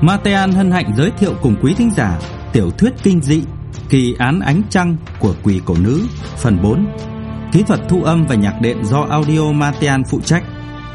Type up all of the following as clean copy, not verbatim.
Matean hân hạnh giới thiệu cùng quý thính giả tiểu thuyết kinh dị Kỳ án ánh trăng của quỷ cổ nữ phần 4. Kỹ thuật thu âm và nhạc đệm do Audio Matean phụ trách.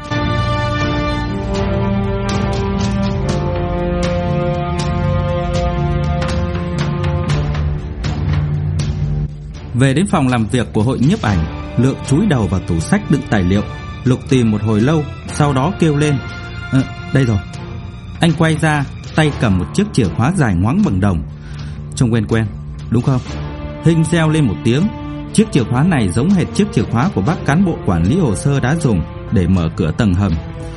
Về đến phòng làm việc của hội nhiếp ảnh, Lượng chúi đầu vào tủ sách đựng tài liệu, lục tìm một hồi lâu, sau đó kêu lên: đây rồi. Anh quay ra, tay cầm một chiếc chìa khóa dài ngoẵng bằng đồng. Trông quen quen, đúng không? Hinh reo lên một tiếng. Chiếc chìa khóa này giống hệt chiếc chìa khóa của bác cán bộ quản lý hồ sơ đã dùng để mở cửa tầng hầm.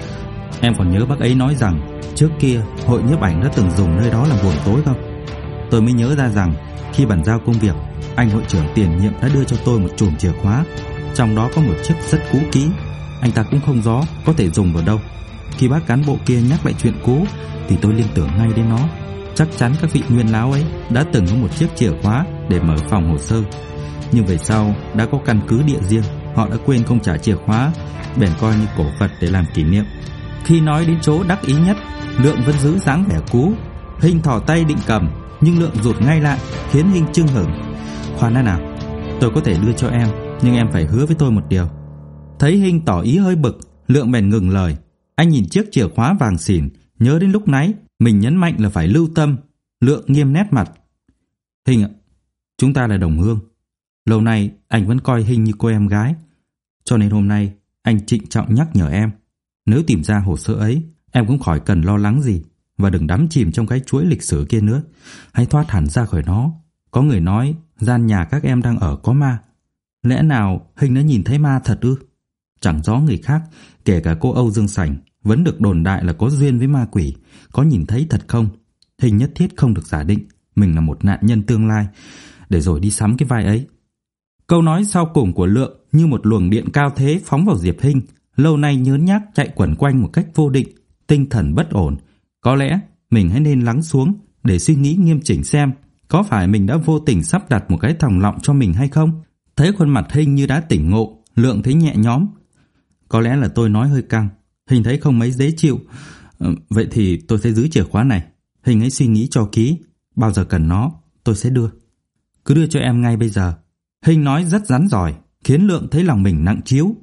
Em còn nhớ bác ấy nói rằng trước kia hội nhiếp ảnh đã từng dùng nơi đó làm buồng tối không? Tôi mới nhớ ra rằng khi bàn giao công việc, anh hội trưởng tiền nhiệm đã đưa cho tôi một chùm chìa khóa, trong đó có một chiếc rất cũ kỹ. Anh ta cũng không rõ có thể dùng vào đâu. Khi bác cán bộ kia nhắc lại chuyện cũ thì tôi liên tưởng ngay đến nó. Chắc chắn các vị nguyên lão ấy đã từng có một chiếc chìa khóa để mở phòng hồ sơ, nhưng về sau đã có căn cứ địa riêng, họ đã quên không trả chìa khóa, bèn coi như cổ vật để làm kỷ niệm. Khi nói đến chỗ đắc ý nhất, Lượng vẫn giữ dáng vẻ cú. Hinh thò tay định cầm, nhưng Lượng rụt ngay lại, khiến Hinh chưng hửng. Khoan đã nào, tôi có thể đưa cho em, nhưng em phải hứa với tôi một điều. Thấy Hinh tỏ ý hơi bực, Lượng bèn ngừng lời. Anh nhìn chiếc chìa khóa vàng xỉn, nhớ đến lúc nãy mình nhấn mạnh là phải lưu tâm. Lượng nghiêm nét mặt. Hinh ạ, chúng ta là đồng hương. Lâu nay anh vẫn coi Hinh như cô em gái, cho nên hôm nay anh trịnh trọng nhắc nhở em, nếu tìm ra hồ sơ ấy, em cũng khỏi cần lo lắng gì, và đừng đắm chìm trong cái chuỗi lịch sử kia nữa. Hãy thoát hẳn ra khỏi nó. Có người nói gian nhà các em đang ở có ma. Lẽ nào Hinh đã nhìn thấy ma thật ư? Chẳng rõ người khác, kể cả cô Âu Dương Sảnh, vẫn được đồn đại là có duyên với ma quỷ. Có nhìn thấy thật không? Hinh nhất thiết không được giả định mình là một nạn nhân tương lai, để rồi đi sắm cái vai ấy. Câu nói sau cùng của Lượng như một luồng điện cao thế phóng vào Diệp Hinh, lâu nay nhớn nhác chạy quẩn quanh một cách vô định, tinh thần bất ổn. Có lẽ mình hãy nên lắng xuống để suy nghĩ nghiêm chỉnh xem có phải mình đã vô tình sắp đặt một cái thòng lọng cho mình hay không. Thấy khuôn mặt Hinh như đã tỉnh ngộ, Lượng thấy nhẹ nhõm. Có lẽ là tôi nói hơi căng, Hinh thấy không mấy dễ chịu. Vậy thì tôi sẽ giữ chìa khóa này. Hinh hãy suy nghĩ cho kỹ, bao giờ cần nó tôi sẽ đưa. Cứ đưa cho em ngay bây giờ. Hinh nói rất rắn rỏi, khiến Lượng thấy lòng mình nặng trĩu.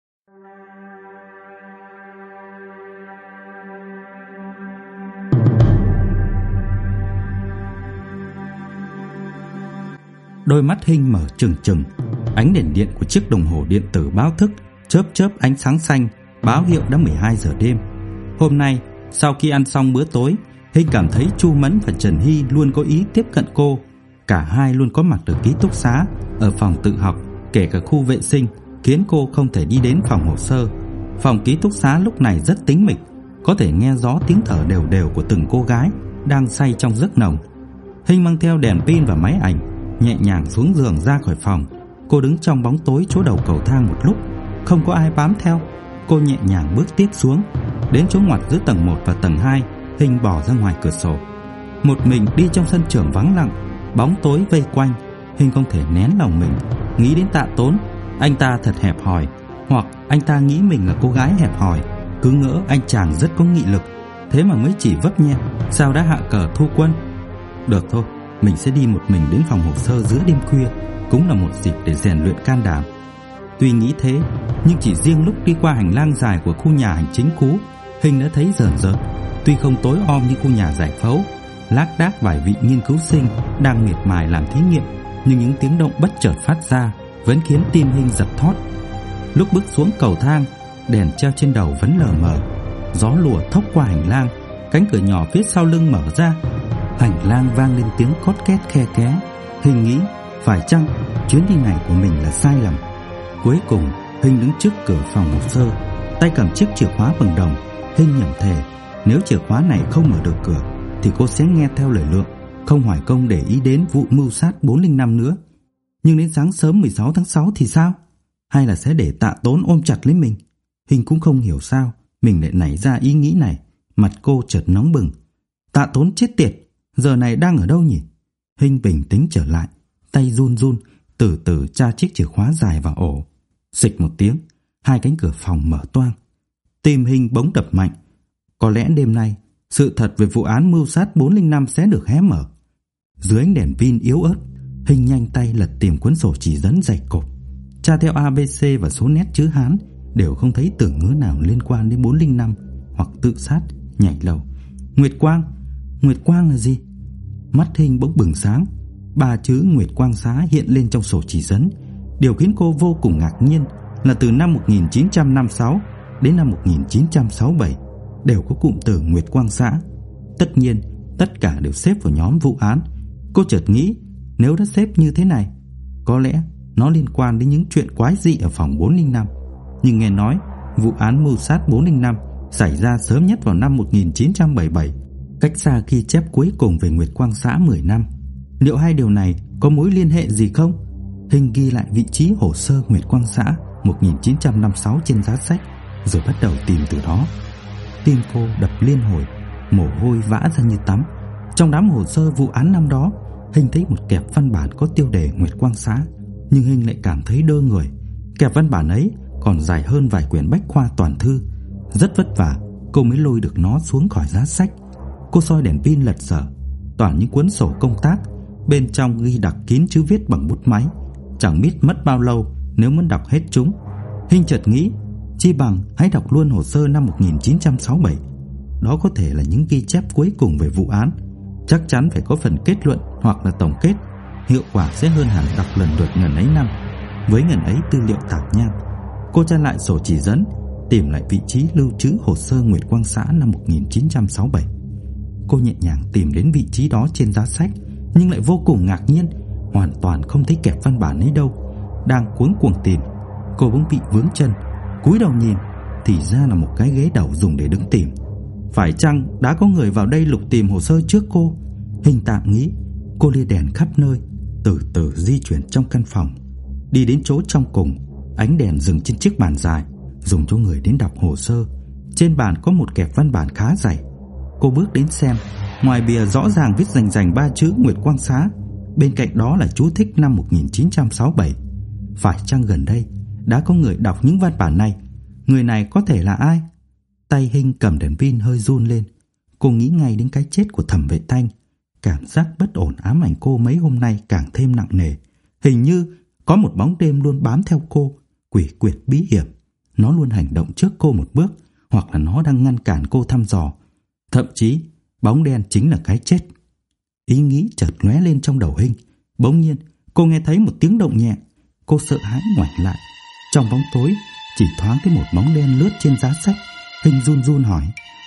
Đôi mắt Hinh mở trừng trừng. Ánh đèn điện của chiếc đồng hồ điện tử báo thức chớp chớp ánh sáng xanh, báo hiệu đã 12 giờ đêm. Hôm nay, sau khi ăn xong bữa tối, Hinh cảm thấy Chu Mẫn và Trần Hy luôn có ý tiếp cận cô. Cả hai luôn có mặt ở ký túc xá, ở phòng tự học, kể cả khu vệ sinh, khiến cô không thể đi đến phòng hồ sơ. Phòng ký túc xá lúc này rất tĩnh mịch, có thể nghe rõ tiếng thở đều đều của từng cô gái đang say trong giấc nồng. Hinh mang theo đèn pin và máy ảnh, nhẹ nhàng xuống giường ra khỏi phòng. Cô đứng trong bóng tối chỗ đầu cầu thang một lúc, không có ai bám theo. Cô nhẹ nhàng bước tiếp xuống, đến chỗ ngoặt giữa tầng 1 và tầng 2. Hinh bỏ ra ngoài cửa sổ. Một mình đi trong sân trường vắng lặng, bóng tối vây quanh. Hinh không thể nén lòng mình nghĩ đến Tạ Tốn. Anh ta thật hẹp hòi, hoặc anh ta nghĩ mình là cô gái hẹp hòi. Cứ ngỡ anh chàng rất có nghị lực, thế mà mới chỉ vấp nhẹ, sao đã hạ cờ thu quân. Được thôi, mình sẽ đi một mình đến phòng hồ sơ giữa đêm khuya, cũng là một dịp để rèn luyện can đảm. Tuy nghĩ thế, nhưng chỉ riêng lúc đi qua hành lang dài của khu nhà hành chính cũ, Hinh đã thấy rờn rợn. Tuy không tối om như khu nhà giải phẫu, lác đác vài vị nghiên cứu sinh đang miệt mài làm thí nghiệm, nhưng những tiếng động bất chợt phát ra vẫn khiến tim Hinh giật thót. Lúc bước xuống cầu thang, đèn treo trên đầu vẫn lờ mờ. Gió lùa thốc qua hành lang, cánh cửa nhỏ phía sau lưng mở ra. Hành lang vang lên tiếng cót két khe ké. Hinh nghĩ, phải chăng chuyến đi này của mình là sai lầm? Cuối cùng, Hinh đứng trước cửa phòng hồ sơ, tay cầm chiếc chìa khóa bằng đồng. Hinh nhẩm thề, nếu chìa khóa này không mở được cửa thì cô sẽ nghe theo lời Lượng, không hoài công để ý đến vụ mưu sát 405 nữa. Nhưng đến sáng sớm 16 tháng 6 thì sao? Hay là sẽ để Tạ Tốn ôm chặt lấy mình? Hinh cũng không hiểu sao mình lại nảy ra ý nghĩ này. Mặt cô chợt nóng bừng. Tạ Tốn chết tiệt, giờ này đang ở đâu nhỉ? Hinh bình tĩnh trở lại, tay run run, từ từ tra chiếc chìa khóa dài vào ổ. Xịch một tiếng, hai cánh cửa phòng mở toang. Tim Hinh bỗng đập mạnh. Có lẽ đêm nay Sự thật về vụ án mưu sát 405 sẽ được hé mở. Dưới ánh đèn pin yếu ớt, Hình nhanh tay lật tìm cuốn sổ chỉ dẫn dày cộp, tra theo ABC và số nét chữ Hán, đều không thấy từ ngữ nào liên quan đến 405 hoặc tự sát, nhảy lầu. Nguyệt Quang là gì? Mắt Hình bỗng bừng sáng. 3 chữ Nguyệt Quang Xá hiện lên trong sổ chỉ dẫn. Điều khiến cô vô cùng ngạc nhiên là từ năm 1956 đến năm 1967 đều có cụm từ Nguyệt Quang Xã. Tất nhiên, tất cả đều xếp vào nhóm vụ án. Cô chợt nghĩ, nếu đã xếp như thế này, có lẽ nó liên quan đến những chuyện quái dị ở phòng 405. Nhưng nghe nói vụ án mưu sát 405 xảy ra sớm nhất vào năm 1977, cách xa ghi chép cuối cùng về Nguyệt Quang Xã 10 năm. Liệu hai điều này có mối liên hệ gì không? Hình ghi lại vị trí hồ sơ Nguyệt Quang Xã 1956 trên giá sách, rồi bắt đầu tìm từ đó. Tim cô đập liên hồi, mồ hôi vã ra như tắm. Trong đám hồ sơ vụ án năm đó, Hình thấy một kẹp văn bản có tiêu đề Nguyệt Quang Xã, nhưng Hình lại cảm thấy đơ người. Kẹp văn bản ấy còn dài hơn vài quyển bách khoa toàn thư. Rất vất vả cô mới lôi được nó xuống khỏi giá sách. Cô soi đèn pin lật dở, toàn những cuốn sổ công tác, bên trong ghi đặc kín chữ viết bằng bút máy. Chẳng biết mất bao lâu nếu muốn đọc hết chúng. Hình chợt nghĩ, chi bằng hãy đọc luôn hồ sơ năm 1967. Đó có thể là những ghi chép cuối cùng về vụ án. Chắc chắn phải có phần kết luận hoặc là tổng kết. Hiệu quả sẽ hơn hẳn đọc lần lượt ngần ấy năm, với ngần ấy tư liệu tạp nham. Cô tra lại sổ chỉ dẫn, tìm lại vị trí lưu trữ hồ sơ Nguyệt Quang Xã năm 1967. Cô nhẹ nhàng tìm đến vị trí đó trên giá sách, nhưng lại vô cùng ngạc nhiên, hoàn toàn không thấy kẹp văn bản ấy đâu. Đang cuống cuồng tìm, cô bỗng bị vướng chân. Cúi đầu nhìn, thì ra là một cái ghế đầu dùng để đứng tìm. Phải chăng đã có người vào đây lục tìm hồ sơ trước cô? Hình tạm nghĩ. Cô lia đèn khắp nơi, từ từ di chuyển trong căn phòng. Đi đến chỗ trong cùng, ánh đèn dừng trên chiếc bàn dài dùng cho người đến đọc hồ sơ. Trên bàn có một kẹp văn bản khá dày. Cô bước đến xem. Ngoài bìa rõ ràng viết rành rành 3 chữ Nguyệt Quang Xá, bên cạnh đó là chú thích năm 1967. Phải chăng gần đây đã có người đọc những văn bản này? Người này có thể là ai? Tay Hình cầm đèn pin hơi run lên. Cô nghĩ ngay đến cái chết của Thẩm Vệ Thanh. Cảm giác bất ổn ám ảnh cô mấy hôm nay càng thêm nặng nề. Hình như có một bóng đêm luôn bám theo cô, quỷ quyệt bí hiểm. Nó luôn hành động trước cô một bước, hoặc là nó đang ngăn cản cô thăm dò. Thậm chí bóng đen chính là cái chết. Ý nghĩ chợt lóe lên trong đầu Hình. Bỗng nhiên cô nghe thấy một tiếng động nhẹ. Cô sợ hãi ngoảnh lại. Trong bóng tối chỉ thoáng thấy một bóng đen lướt trên giá sách. Hình run run hỏi,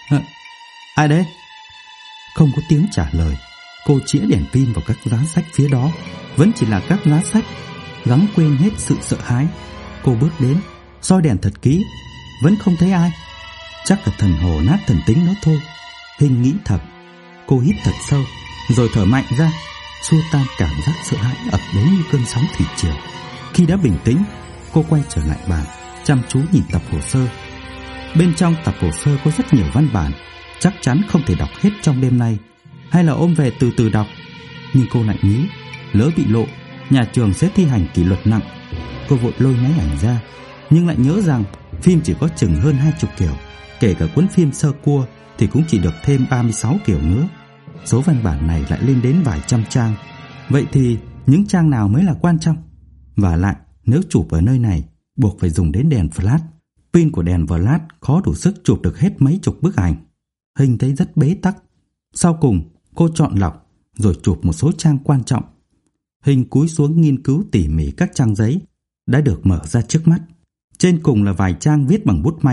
ai đấy? Không có tiếng trả lời. Cô chĩa đèn pin vào các giá sách phía đó. Vẫn chỉ là các giá sách. Gắng quên hết sự sợ hãi, cô bước đến, soi đèn thật kỹ. Vẫn không thấy ai. Chắc là thần hồ nát thần tính đó thôi, Hình nghĩ thầm. Cô hít thật sâu, rồi thở mạnh ra, xua tan cảm giác sợ hãi ập đến như cơn sóng thủy triều. Khi đã bình tĩnh, cô quay trở lại bàn, chăm chú nhìn tập hồ sơ. Bên trong tập hồ sơ có rất nhiều văn bản, chắc chắn không thể đọc hết trong đêm nay, hay là ôm về từ từ đọc. Nhưng cô lại nghĩ, lỡ bị lộ, nhà trường sẽ thi hành kỷ luật nặng. Cô vội lôi máy ảnh ra, nhưng lại nhớ rằng phim chỉ có chừng hơn 20 kiểu. Kể cả cuốn phim sơ cua thì cũng chỉ được thêm 36 kiểu nữa. Số văn bản này lại lên đến vài trăm trang. Vậy thì những trang nào mới là quan trọng? Và lại, nếu chụp ở nơi này, buộc phải dùng đến đèn flash. Pin của đèn flash khó đủ sức chụp được hết mấy chục bức ảnh. Hình thấy rất bế tắc. Sau cùng, cô chọn lọc rồi chụp một số trang quan trọng. Hình cúi xuống nghiên cứu tỉ mỉ các trang giấy đã được mở ra trước mắt. Trên cùng là vài trang viết bằng bút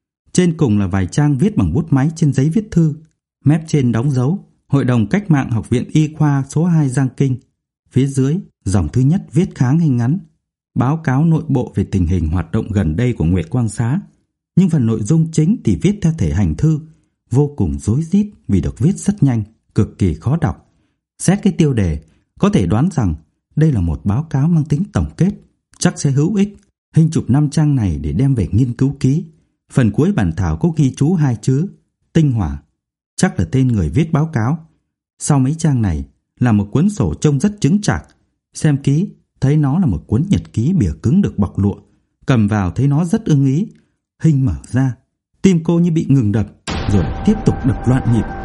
máy trên giấy viết thư. Mép trên đóng dấu Hội đồng Cách mạng Học viện Y khoa số 2 Giang Kinh. Phía dưới, dòng thứ nhất viết khá ngay ngắn: báo cáo nội bộ về tình hình hoạt động gần đây của Nguyệt Quang Xá. Nhưng phần nội dung chính thì viết theo thể hành thư, vô cùng rối rít vì được viết rất nhanh, cực kỳ khó đọc. Xét cái tiêu đề, có thể đoán rằng đây là một báo cáo mang tính tổng kết, chắc sẽ hữu ích. Hình chụp 5 trang này để đem về nghiên cứu kỹ. Phần cuối bản thảo có ghi chú 2 chữ Tinh Hỏa, chắc là tên người viết báo cáo. Sau mấy trang này là một cuốn sổ trông rất chững chạc. Xem kỹ thấy nó là một cuốn nhật ký bìa cứng được bọc lụa. Cầm vào thấy nó rất ưng ý. Hình mở ra, tim cô như bị ngừng đập, rồi tiếp tục đập loạn nhịp.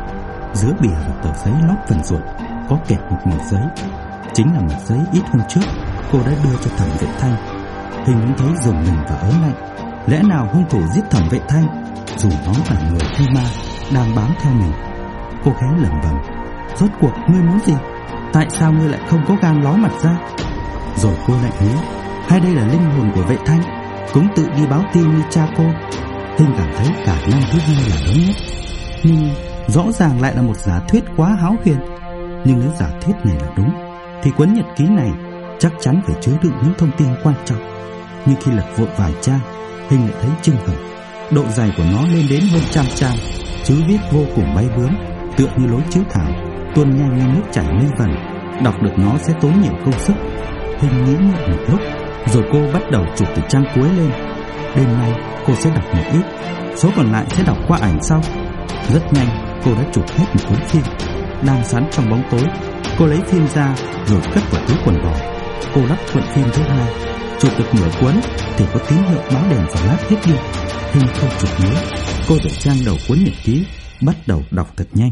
Giữa bìa và tờ giấy lót phần ruột có kẹp một mẩu giấy. Chính là mẩu giấy ít hôm trước cô đã đưa cho Thẩm Vệ Thanh. Hình cũng thấy rùng mình và ớn lạnh. Lẽ nào hung thủ giết Thẩm Vệ Thanh, dù nó là người hay ma đang bám theo mình? Cô khẽ lẩm bẩm: rốt cuộc ngươi muốn gì? Tại sao ngươi lại không có gan ló mặt ra? Rồi cô lại nghĩ, hay đây là linh hồn của Vệ Thanh, cũng tự đi báo tin như cha cô? Hình cảm thấy cả năm thứ hai là lớn nhất, nhưng rõ ràng lại là một giả thuyết quá hão huyền. Nhưng nếu giả thuyết này là đúng, thì cuốn nhật ký này chắc chắn phải chứa đựng những thông tin quan trọng. Nhưng khi lật vội vài trang, Hình lại thấy chưng hửng. Độ dày của nó lên đến hơn 100 trang, chữ viết vô cùng bay bướm, tựa như lối chữ thảo, tuôn nhanh như nước chảy mây vẩn. Đọc được nó sẽ tốn nhiều công sức. Hình nghĩ ngợi một lúc, rồi cô bắt đầu chụp từ trang cuối lên. Đêm nay cô sẽ đọc một ít, số còn lại sẽ đọc qua ảnh sau. Rất nhanh cô đã chụp hết một cuốn phim. Đang sẵn trong bóng tối, cô lấy phim ra rồi cất vào túi quần bò. Cô lắp cuộn phim thứ hai, chụp được nửa cuốn thì có tín hiệu báo đèn flash hết đi. Hình không chụp nữa, cô đổi trang đầu cuốn nhật ký, bắt đầu đọc thật nhanh.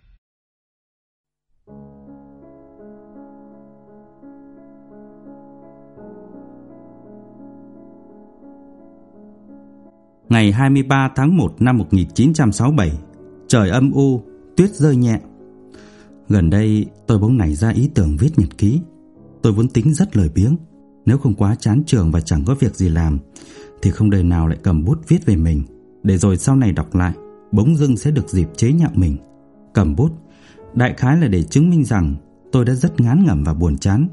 Ngày 23 tháng 1 năm 1967, trời âm u, tuyết rơi nhẹ. Gần đây tôi bỗng nảy ra ý tưởng viết nhật ký. Tôi vốn tính rất lười biếng, nếu không quá chán trường và chẳng có việc gì làm thì không đời nào lại cầm bút viết về mình, để rồi sau này đọc lại bỗng dưng sẽ được dịp chế nhạo mình. Cầm bút đại khái là để chứng minh rằng tôi đã rất ngán ngẩm và buồn chán.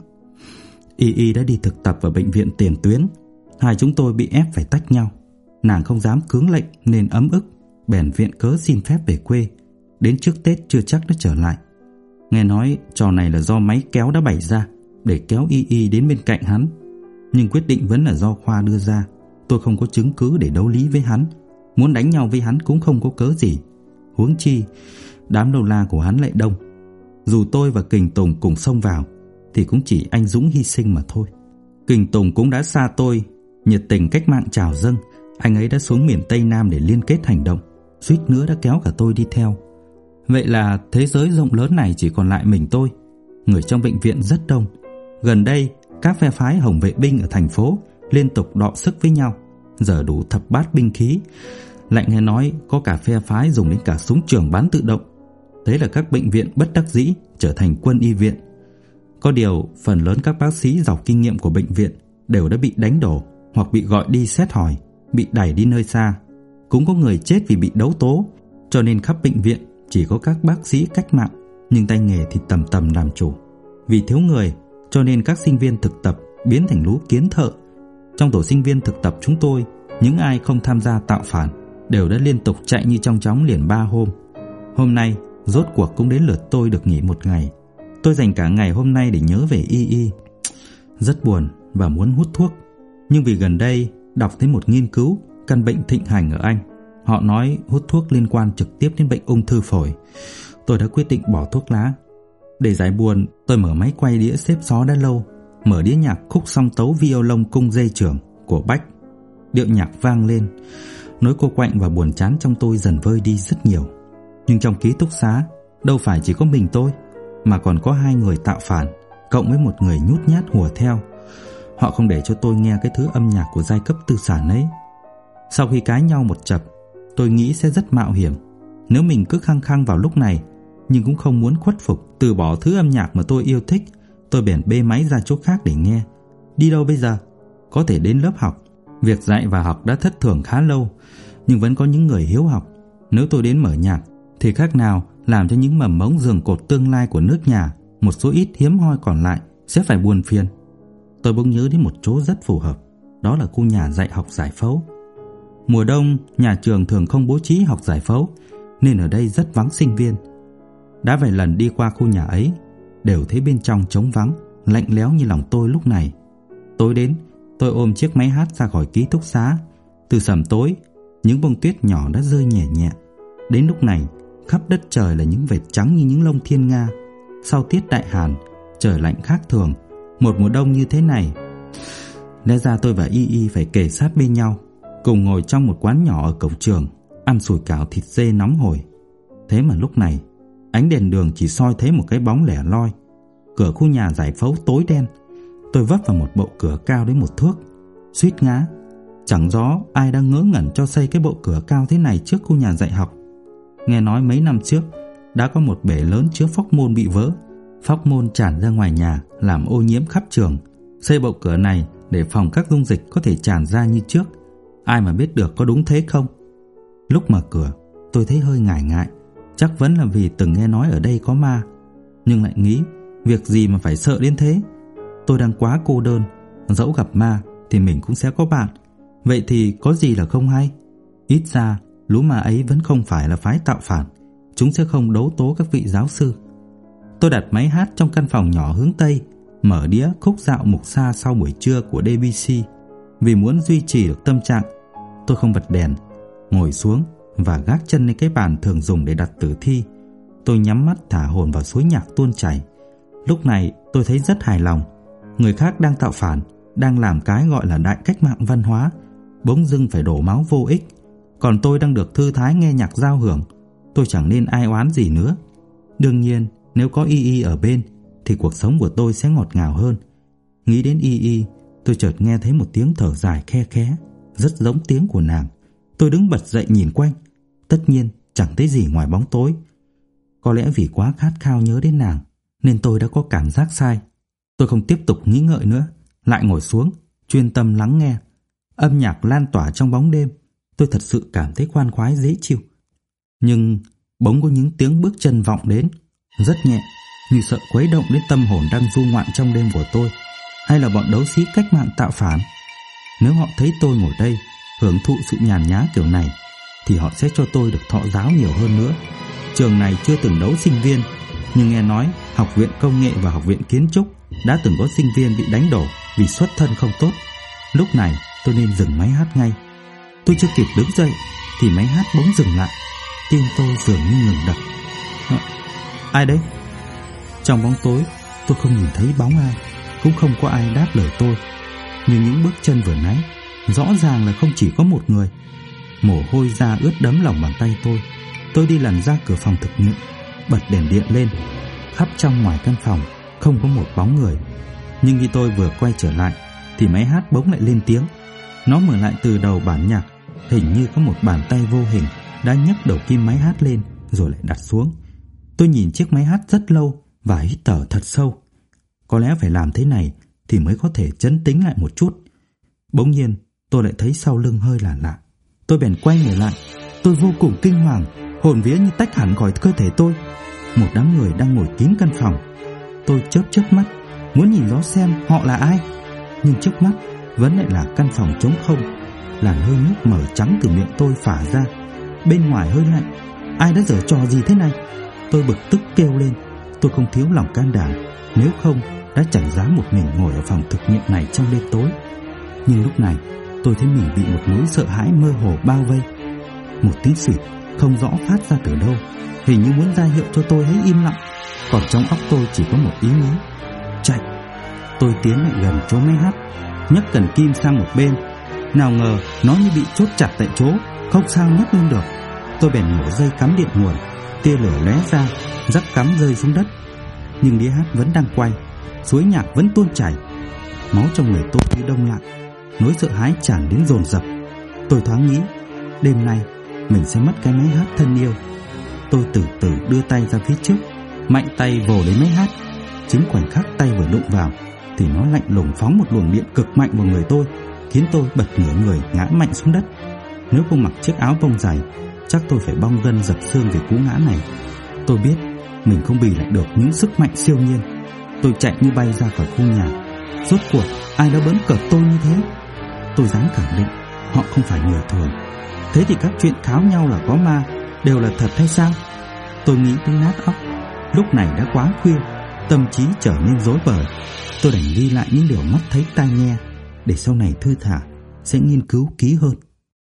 Y đã đi thực tập ở bệnh viện tiền tuyến. Hai chúng tôi bị ép phải tách nhau. Nàng không dám cưỡng lệnh nên ấm ức, bèn viện cớ xin phép về quê. Đến trước Tết chưa chắc đã trở lại. Nghe nói trò này là do máy kéo đã bày ra để kéo Y đến bên cạnh hắn, nhưng quyết định vẫn là do Khoa đưa ra. Tôi không có chứng cứ để đấu lý với hắn, muốn đánh nhau với hắn cũng không có cớ gì. Huống chi đám đầu la của hắn lại đông. Dù tôi và Kình Tùng cùng xông vào thì cũng chỉ anh dũng hy sinh mà thôi. Kình Tùng cũng đã xa tôi, nhiệt tình cách mạng trào dâng. Anh ấy đã xuống miền Tây Nam để liên kết hành động, suýt nữa đã kéo cả tôi đi theo. Vậy là thế giới rộng lớn này chỉ còn lại mình tôi. Người trong bệnh viện rất đông. Gần đây các phe phái Hồng Vệ binh ở thành phố liên tục đọ sức với nhau, giờ đủ thập bát binh khí. Lại nghe nói có cả phe phái dùng đến cả súng trường bắn tự động. Thế là các bệnh viện bất đắc dĩ trở thành quân y viện. Có điều phần lớn các bác sĩ giàu kinh nghiệm của bệnh viện đều đã bị đánh đổ, hoặc bị gọi đi xét hỏi, bị đẩy đi nơi xa. Cũng có người chết vì bị đấu tố. Cho nên khắp bệnh viện chỉ có các bác sĩ cách mạng, nhưng tay nghề thì tầm tầm làm chủ. Vì thiếu người cho nên các sinh viên thực tập biến thành lũ kiến thợ. Trong tổ sinh viên thực tập chúng tôi, những ai không tham gia tạo phản đều đã liên tục chạy như trong chóng liền 3 hôm. Hôm nay rốt cuộc cũng đến lượt tôi được nghỉ một ngày. Tôi dành cả ngày hôm nay để nhớ về Y. Rất buồn và muốn hút thuốc. Nhưng vì gần đây đọc thấy một nghiên cứu căn bệnh thịnh hành ở Anh. Họ nói hút thuốc liên quan trực tiếp đến bệnh ung thư phổi. Tôi đã quyết định bỏ thuốc lá. Để giải buồn, tôi mở máy quay đĩa xếp xó đã lâu, mở đĩa nhạc khúc song tấu violon cung dây trưởng của Bach. Điệu nhạc vang lên, nỗi cô quạnh và buồn chán trong tôi dần vơi đi rất nhiều. Nhưng trong ký túc xá đâu phải chỉ có mình tôi, mà còn có 2 người tạo phản cộng với một người nhút nhát hùa theo. Họ không để cho tôi nghe cái thứ âm nhạc của giai cấp tư sản ấy. Sau khi cãi nhau một chập, tôi nghĩ sẽ rất mạo hiểm nếu mình cứ khăng khăng vào lúc này, nhưng cũng không muốn khuất phục từ bỏ thứ âm nhạc mà tôi yêu thích. Tôi bèn bê máy ra chỗ khác để nghe. Đi đâu bây giờ? Có thể đến lớp học. Việc dạy và học đã thất thường khá lâu, nhưng vẫn có những người hiếu học. Nếu tôi đến mở nhạc thì khác nào làm cho những mầm mống giường cột tương lai của nước nhà, một số ít hiếm hoi còn lại, sẽ phải buồn phiền. Tôi bỗng nhớ đến một chỗ rất phù hợp, đó là khu nhà dạy học giải phẫu. Mùa đông, nhà trường thường không bố trí học giải phẫu, nên ở đây rất vắng sinh viên. Đã vài lần đi qua khu nhà ấy, đều thấy bên trong trống vắng, lạnh lẽo như lòng tôi lúc này. Tối đến, tôi ôm chiếc máy hát ra khỏi ký túc xá. Từ sẩm tối, những bông tuyết nhỏ đã rơi nhẹ nhẹ. Đến lúc này, khắp đất trời là những vệt trắng như những lông thiên nga. Sau tiết đại hàn, trời lạnh khác thường. Một mùa đông như thế này, lẽ ra tôi và Y phải kề sát bên nhau, cùng ngồi trong một quán nhỏ ở cổng trường, ăn sủi cảo thịt dê nóng hổi. Thế mà lúc này, Ánh đèn đường chỉ soi thấy một cái bóng lẻ loi. Cửa khu nhà giải phẫu tối đen. Tôi vấp vào một bộ cửa cao đến 1 thước, suýt ngã. Chẳng rõ ai đang ngớ ngẩn cho xây cái bộ cửa cao thế này trước khu nhà dạy học. Nghe nói mấy năm trước đã có một bể lớn chứa phóc môn bị vỡ, phóc môn tràn ra ngoài nhà làm ô nhiễm khắp trường. Xây bộ cửa này để phòng các dung dịch có thể tràn ra như trước. Ai mà biết được có đúng thế không? Lúc mở cửa, tôi thấy hơi ngại ngại, chắc vẫn là vì từng nghe nói ở đây có ma. Nhưng lại nghĩ, việc gì mà phải sợ đến thế? Tôi đang quá cô đơn, dẫu gặp ma thì mình cũng sẽ có bạn. Vậy thì có gì là không hay? Ít ra lũ ma ấy vẫn không phải là phái tạo phản, chúng sẽ không đấu tố các vị giáo sư. Tôi đặt máy hát trong căn phòng nhỏ hướng Tây, mở đĩa khúc dạo Mục Sa sau buổi trưa của Debussy. Vì muốn duy trì được tâm trạng, tôi không bật đèn, ngồi xuống và gác chân lên cái bàn thường dùng để đặt tử thi. Tôi nhắm mắt thả hồn vào suối nhạc tuôn chảy. Lúc này tôi thấy rất hài lòng. Người khác đang tạo phản, đang làm cái gọi là đại cách mạng văn hóa, bỗng dưng phải đổ máu vô ích. Còn tôi đang được thư thái nghe nhạc giao hưởng. Tôi chẳng nên ai oán gì nữa. Đương nhiên nếu có Y Y ở bên thì cuộc sống của tôi sẽ ngọt ngào hơn. Nghĩ đến Y Y, tôi chợt nghe thấy một tiếng thở dài khe khẽ, rất giống tiếng của nàng. Tôi đứng bật dậy nhìn quanh. Tất nhiên chẳng thấy gì ngoài bóng tối. Có lẽ vì quá khát khao nhớ đến nàng nên tôi đã có cảm giác sai. Tôi không tiếp tục nghĩ ngợi nữa, lại ngồi xuống, chuyên tâm lắng nghe. Âm nhạc lan tỏa trong bóng đêm. Tôi thật sự cảm thấy khoan khoái dễ chịu. Nhưng bỗng có những tiếng bước chân vọng đến, rất nhẹ, như sợ quấy động đến tâm hồn đang du ngoạn trong đêm của tôi. Hay là bọn đấu sĩ cách mạng tạo phản? Nếu họ thấy tôi ngồi đây hưởng thụ sự nhàn nhã kiểu này thì họ sẽ cho tôi được thọ giáo nhiều hơn nữa. Trường này chưa từng đấu sinh viên, nhưng nghe nói Học viện Công nghệ và Học viện Kiến trúc đã từng có sinh viên bị đánh đổ vì xuất thân không tốt. Lúc này tôi nên dừng máy hát ngay. Tôi chưa kịp đứng dậy thì máy hát bỗng dừng lại. Tim tôi dường như ngừng đập. Ai đấy? Trong bóng tối tôi không nhìn thấy bóng ai, cũng không có ai đáp lời tôi. Nhưng những bước chân vừa nãy rõ ràng là không chỉ có một người. Mồ hôi da ướt đẫm lòng bàn tay tôi. Tôi đi lần ra cửa phòng thực nghiệm, bật đèn điện lên. Khắp trong ngoài căn phòng không có một bóng người. Nhưng khi tôi vừa quay trở lại thì máy hát bỗng lại lên tiếng. Nó mở lại từ đầu bản nhạc. Hình như có một bàn tay vô hình đã nhấc đầu kim máy hát lên rồi lại đặt xuống. Tôi nhìn chiếc máy hát rất lâu và hít thở thật sâu. Có lẽ phải làm thế này thì mới có thể trấn tĩnh lại một chút. Bỗng nhiên tôi lại thấy sau lưng hơi lạ lạ. Tôi bèn quay người lại. Tôi vô cùng kinh hoàng, hồn vía như tách hẳn khỏi cơ thể tôi. Một đám người đang ngồi kín căn phòng. Tôi chớp mắt muốn nhìn rõ xem họ là ai. Nhưng trước mắt vẫn lại là căn phòng trống không. Làn hơi nước mở trắng từ miệng tôi phả ra. Bên ngoài hơi lạnh. Ai đã giở trò gì thế này? Tôi bực tức kêu lên. Tôi không thiếu lòng can đảm, nếu không đã chẳng dám một mình ngồi ở phòng thực nghiệm này trong đêm tối. Nhưng lúc này tôi thấy mình bị một nỗi sợ hãi mơ hồ bao vây. Một tiếng xịt không rõ phát ra từ đâu, hình như muốn ra hiệu cho tôi hãy im lặng. Còn trong óc tôi chỉ có một ý nghĩ: chạy. Tôi tiến lại gần chỗ máy hát, nhấc cần kim sang một bên. Nào ngờ nó như bị chốt chặt tại chỗ, không sao nhấc lên được. Tôi bèn nhổ dây cắm điện nguồn. Tia lửa lóe ra, rắc cắm rơi xuống đất. Nhưng đĩa hát vẫn đang quay, suối nhạc vẫn tuôn chảy. Máu trong người tôi như đông lại, nỗi sợ hãi tràn đến dồn dập. Tôi thoáng nghĩ đêm nay mình sẽ mất cái máy hát thân yêu. Tôi từ từ đưa tay ra phía trước, mạnh tay vồ lấy máy hát. Chính khoảnh khắc tay vừa đụng vào thì nó lạnh lùng phóng một luồng điện cực mạnh vào người tôi, khiến tôi bật ngửa người ngã mạnh xuống đất. Nếu không mặc chiếc áo bông dày, chắc tôi phải bong gân dập xương vì cú ngã này. Tôi biết mình không bì lại được những sức mạnh siêu nhiên. Tôi chạy như bay ra khỏi khu nhà. Rốt cuộc ai đã bỡn cợt tôi như thế? Tôi dám khẳng định họ không phải người thường. Thế thì các chuyện kháo nhau là có ma đều là thật hay sao? Tôi nghĩ tới nát óc. Lúc này đã quá khuya, tâm trí trở nên rối bời. Tôi đành ghi lại những điều mắt thấy tai nghe, để sau này thư thả sẽ nghiên cứu kỹ hơn.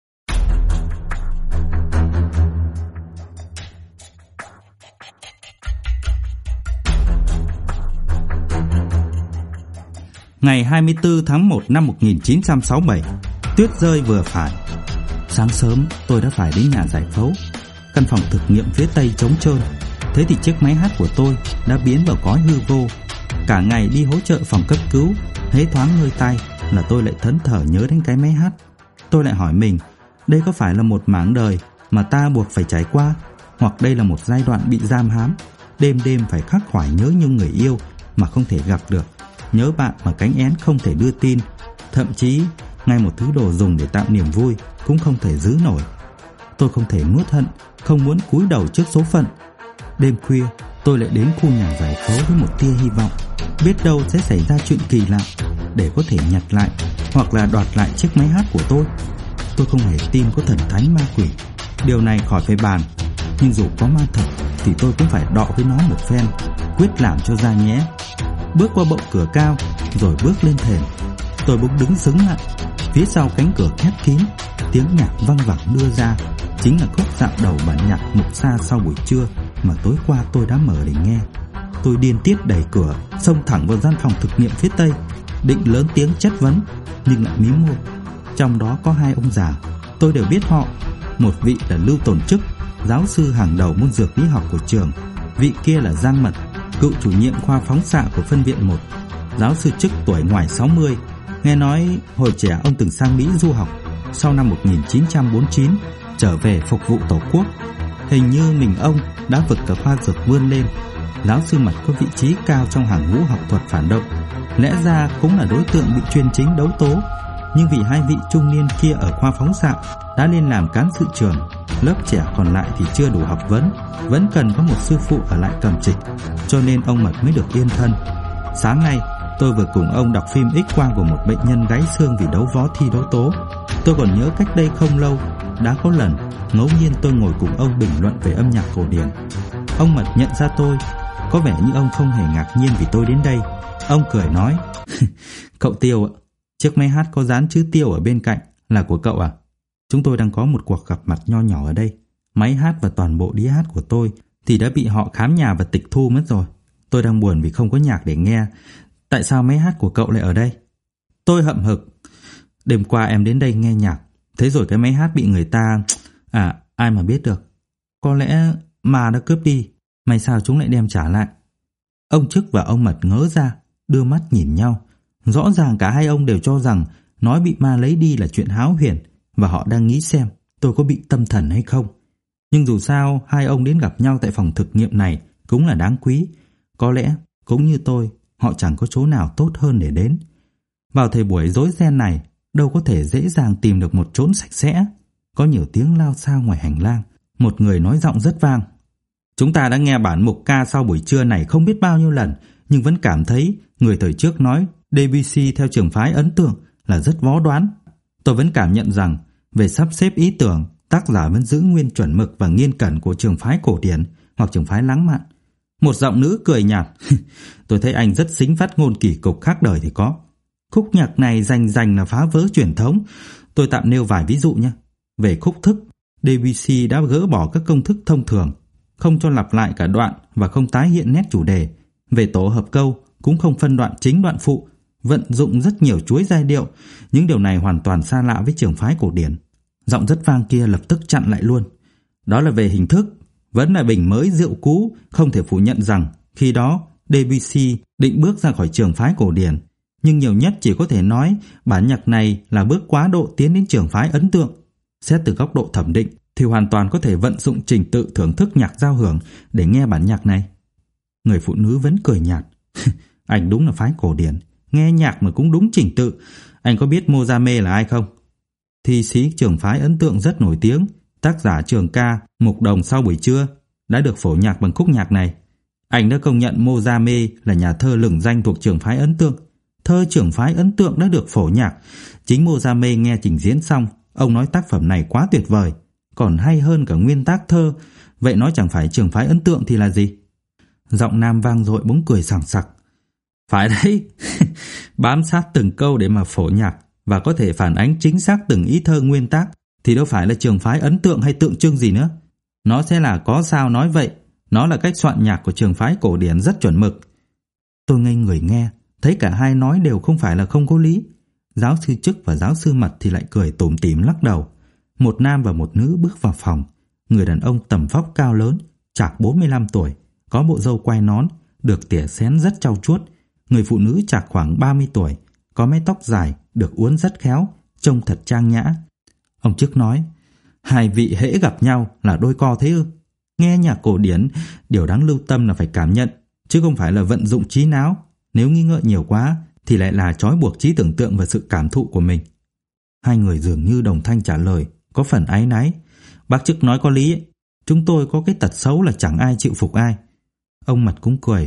Ngày 24 tháng 1 năm 1967, tuyết rơi vừa phải. Sáng sớm tôi đã phải đến nhà giải phẫu. Căn phòng thực nghiệm phía tây trống trơn. Thế thì chiếc máy hát của tôi đã biến vào cõi hư vô. Cả ngày đi hỗ trợ phòng cấp cứu, hễ thoáng ngơi tay là tôi lại thẫn thờ nhớ đến cái máy hát. Tôi lại hỏi mình, đây có phải là một mảng đời mà ta buộc phải trải qua, hoặc đây là một giai đoạn bị giam hãm, đêm đêm phải khắc khoải nhớ nhung người yêu mà không thể gặp được, nhớ bạn mà cánh én không thể đưa tin, thậm chí ngay một thứ đồ dùng để tạo niềm vui cũng không thể giữ nổi. Tôi không thể nuốt hận, không muốn cúi đầu trước số phận. Đêm khuya, tôi lại đến khu nhà giải phẫu với một tia hy vọng, biết đâu sẽ xảy ra chuyện kỳ lạ để có thể nhặt lại hoặc là đoạt lại chiếc máy hát của tôi. Tôi không hề tin có thần thánh ma quỷ, điều này khỏi phải bàn. Nhưng dù có ma thật thì tôi cũng phải đọ với nó một phen, quyết làm cho ra nhé. Bước qua bậu cửa cao rồi bước lên thềm. Tôi bỗng đứng sững lại. Phía sau cánh cửa khép kín, tiếng nhạc văng vẳng đưa ra chính là khúc dạo đầu bản nhạc Mục Sa Sau Buổi Trưa mà tối qua tôi đã mở để nghe. Tôi điên tiết đẩy cửa, xông thẳng vào gian phòng thực nghiệm phía tây, định lớn tiếng chất vấn nhưng lại mím môi. Trong đó có hai ông già, tôi đều biết họ. Một vị là Lưu Tồn Trức, giáo sư hàng đầu môn dược lý học của trường. Vị kia là Giang Mật, cựu chủ nhiệm khoa phóng xạ của phân viện 1. Giáo sư Trức tuổi ngoài 60. Nghe nói hồi trẻ ông từng sang Mỹ du học, sau năm 1949 trở về phục vụ Tổ quốc. Hình như mình ông đã vượt cả khoa dược vươn lên. Giáo sư Mật có vị trí cao trong hàng ngũ học thuật phản động, lẽ ra cũng là đối tượng bị chuyên chính đấu tố. Nhưng vì hai vị trung niên kia ở khoa phóng xạ đã lên làm cán sự trưởng, lớp trẻ còn lại thì chưa đủ học vấn, vẫn cần có một sư phụ ở lại cầm trịch, cho nên ông Mật mới được yên thân. Sáng nay tôi vừa cùng ông đọc phim X-quang của một bệnh nhân gãy xương vì đấu võ thi đấu tố. Tôi còn nhớ cách đây không lâu đã có lần ngẫu nhiên tôi ngồi cùng ông bình luận về âm nhạc cổ điển. Ông Mật nhận ra tôi, có vẻ như ông không hề ngạc nhiên vì tôi đến đây. Ông cười nói: "Cậu Tiêu ạ, chiếc máy hát có dán chữ Tiêu ở bên cạnh là của cậu à? Chúng tôi đang có một cuộc gặp mặt nho nhỏ ở đây. Máy hát và toàn bộ đĩa hát của tôi thì đã bị họ khám nhà và tịch thu mất rồi. Tôi đang buồn vì không có nhạc để nghe. Tại sao máy hát của cậu lại ở đây?" Tôi hậm hực: "Đêm qua em đến đây nghe nhạc, thế rồi cái máy hát bị người ta... ai mà biết được. Có lẽ ma đã cướp đi, may sao chúng lại đem trả lại." Ông Trức và ông Mật ngớ ra, đưa mắt nhìn nhau. Rõ ràng cả hai ông đều cho rằng nói bị ma lấy đi là chuyện hão huyền, và họ đang nghĩ xem tôi có bị tâm thần hay không. Nhưng dù sao hai ông đến gặp nhau tại phòng thực nghiệm này cũng là đáng quý. Có lẽ cũng như tôi, họ chẳng có chỗ nào tốt hơn để đến. Vào thời buổi rối ren này, đâu có thể dễ dàng tìm được một chốn sạch sẽ. Có nhiều tiếng lao xao ngoài hành lang. Một người nói giọng rất vang: "Chúng ta đã nghe bản mục ca sau buổi trưa này không biết bao nhiêu lần, nhưng vẫn cảm thấy người thời trước nói Debussy theo trường phái ấn tượng là rất vó đoán. Tôi vẫn cảm nhận rằng về sắp xếp ý tưởng, tác giả vẫn giữ nguyên chuẩn mực và nghiên cẩn của trường phái cổ điển hoặc trường phái lãng mạn." Một giọng nữ cười nhạt: "Tôi thấy anh rất xính phát ngôn kỳ cục khác đời thì có. Khúc nhạc này rành là phá vỡ truyền thống. Tôi tạm nêu vài ví dụ nhé. Về khúc thức, Debussy đã gỡ bỏ các công thức thông thường, không cho lặp lại cả đoạn và không tái hiện nét chủ đề. Về tổ hợp câu, cũng không phân đoạn chính đoạn phụ, vận dụng rất nhiều chuỗi giai điệu. Những điều này hoàn toàn xa lạ với trường phái cổ điển." Giọng rất vang kia lập tức chặn lại luôn: "Đó là về hình thức, vẫn là bình mới rượu cũ. Không thể phủ nhận rằng khi đó Debussy định bước ra khỏi trường phái cổ điển, nhưng nhiều nhất chỉ có thể nói bản nhạc này là bước quá độ tiến đến trường phái ấn tượng. Xét từ góc độ thẩm định thì hoàn toàn có thể vận dụng trình tự thưởng thức nhạc giao hưởng để nghe bản nhạc này." Người phụ nữ vẫn cười nhạt: "Anh đúng là phái cổ điển, nghe nhạc mà cũng đúng trình tự. Anh có biết Mozame là ai không? Thi sĩ trường phái ấn tượng rất nổi tiếng, tác giả trường ca Mục Đồng Sau Buổi Trưa đã được phổ nhạc bằng khúc nhạc này. Anh đã công nhận Mozame là nhà thơ lừng danh thuộc trường phái ấn tượng. Thơ trường phái ấn tượng đã được phổ nhạc. Chính Mozame nghe trình diễn xong, ông nói tác phẩm này quá tuyệt vời, còn hay hơn cả nguyên tác thơ. Vậy nói chẳng phải trường phái ấn tượng thì là gì?" Giọng nam vang dội bỗng cười sảng sặc: "Phải đấy, bám sát từng câu để mà phổ nhạc và có thể phản ánh chính xác từng ý thơ nguyên tác thì đâu phải là trường phái ấn tượng hay tượng trưng gì nữa. Nó sẽ là có sao nói vậy. Nó là cách soạn nhạc của trường phái cổ điển rất chuẩn mực." Tôi ngây người nghe, thấy cả hai nói đều không phải là không có lý. Giáo sư Trức và giáo sư Mật thì lại cười tủm tỉm lắc đầu. Một nam và một nữ bước vào phòng. Người đàn ông tầm vóc cao lớn, chạc 45 tuổi, có bộ râu quai nón, được tỉa xén rất trau chuốt. Người phụ nữ chạc khoảng 30 tuổi, có mái tóc dài, được uốn rất khéo, trông thật trang nhã. Ông Chức nói, hai vị hễ gặp nhau là đôi co thế ư? Nghe nhạc cổ điển, điều đáng lưu tâm là phải cảm nhận, chứ không phải là vận dụng trí não. Nếu nghi ngợi nhiều quá thì lại là trói buộc trí tưởng tượng và sự cảm thụ của mình. Hai người dường như đồng thanh trả lời, có phần áy náy. Bác Chức nói có lý ấy. Chúng tôi có cái tật xấu là chẳng ai chịu phục ai. Ông Mật cũng cười.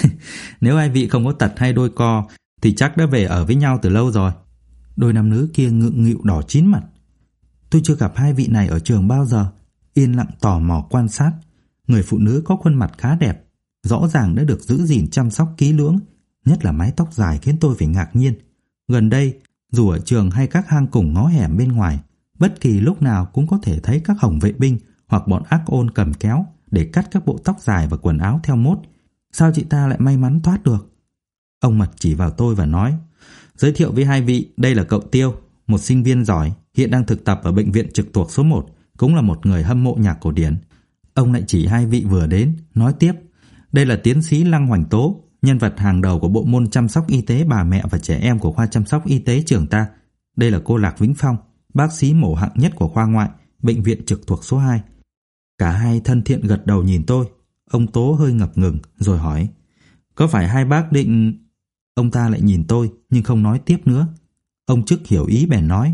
Nếu hai vị không có tật hay đôi co thì chắc đã về ở với nhau từ lâu rồi. Đôi nam nữ kia ngượng nghịu đỏ chín mặt. Tôi chưa gặp hai vị này ở trường bao giờ. Yên lặng tò mò quan sát. Người phụ nữ có khuôn mặt khá đẹp, rõ ràng đã được giữ gìn chăm sóc kỹ lưỡng, nhất là mái tóc dài khiến tôi phải ngạc nhiên. Gần đây, dù ở trường hay các hang cùng ngõ hẻm bên ngoài, bất kỳ lúc nào cũng có thể thấy các hồng vệ binh hoặc bọn ác ôn cầm kéo để cắt các bộ tóc dài và quần áo theo mốt. Sao chị ta lại may mắn thoát được? Ông Mật chỉ vào tôi và nói, giới thiệu với hai vị, đây là cậu Tiêu, một sinh viên giỏi, hiện đang thực tập ở bệnh viện trực thuộc số 1, cũng là một người hâm mộ nhạc cổ điển. Ông lại chỉ hai vị vừa đến, nói tiếp, đây là tiến sĩ Lăng Hoành Tố, nhân vật hàng đầu của bộ môn chăm sóc y tế bà mẹ và trẻ em của khoa chăm sóc y tế trường ta. Đây là cô Lạc Vĩnh Phong, bác sĩ mổ hạng nhất của khoa ngoại, bệnh viện trực thuộc số 2. Cả hai thân thiện gật đầu nhìn tôi. Ông Tố hơi ngập ngừng rồi hỏi, có phải hai bác định... Ông ta lại nhìn tôi nhưng không nói tiếp nữa. Ông Chức hiểu ý bèn nói,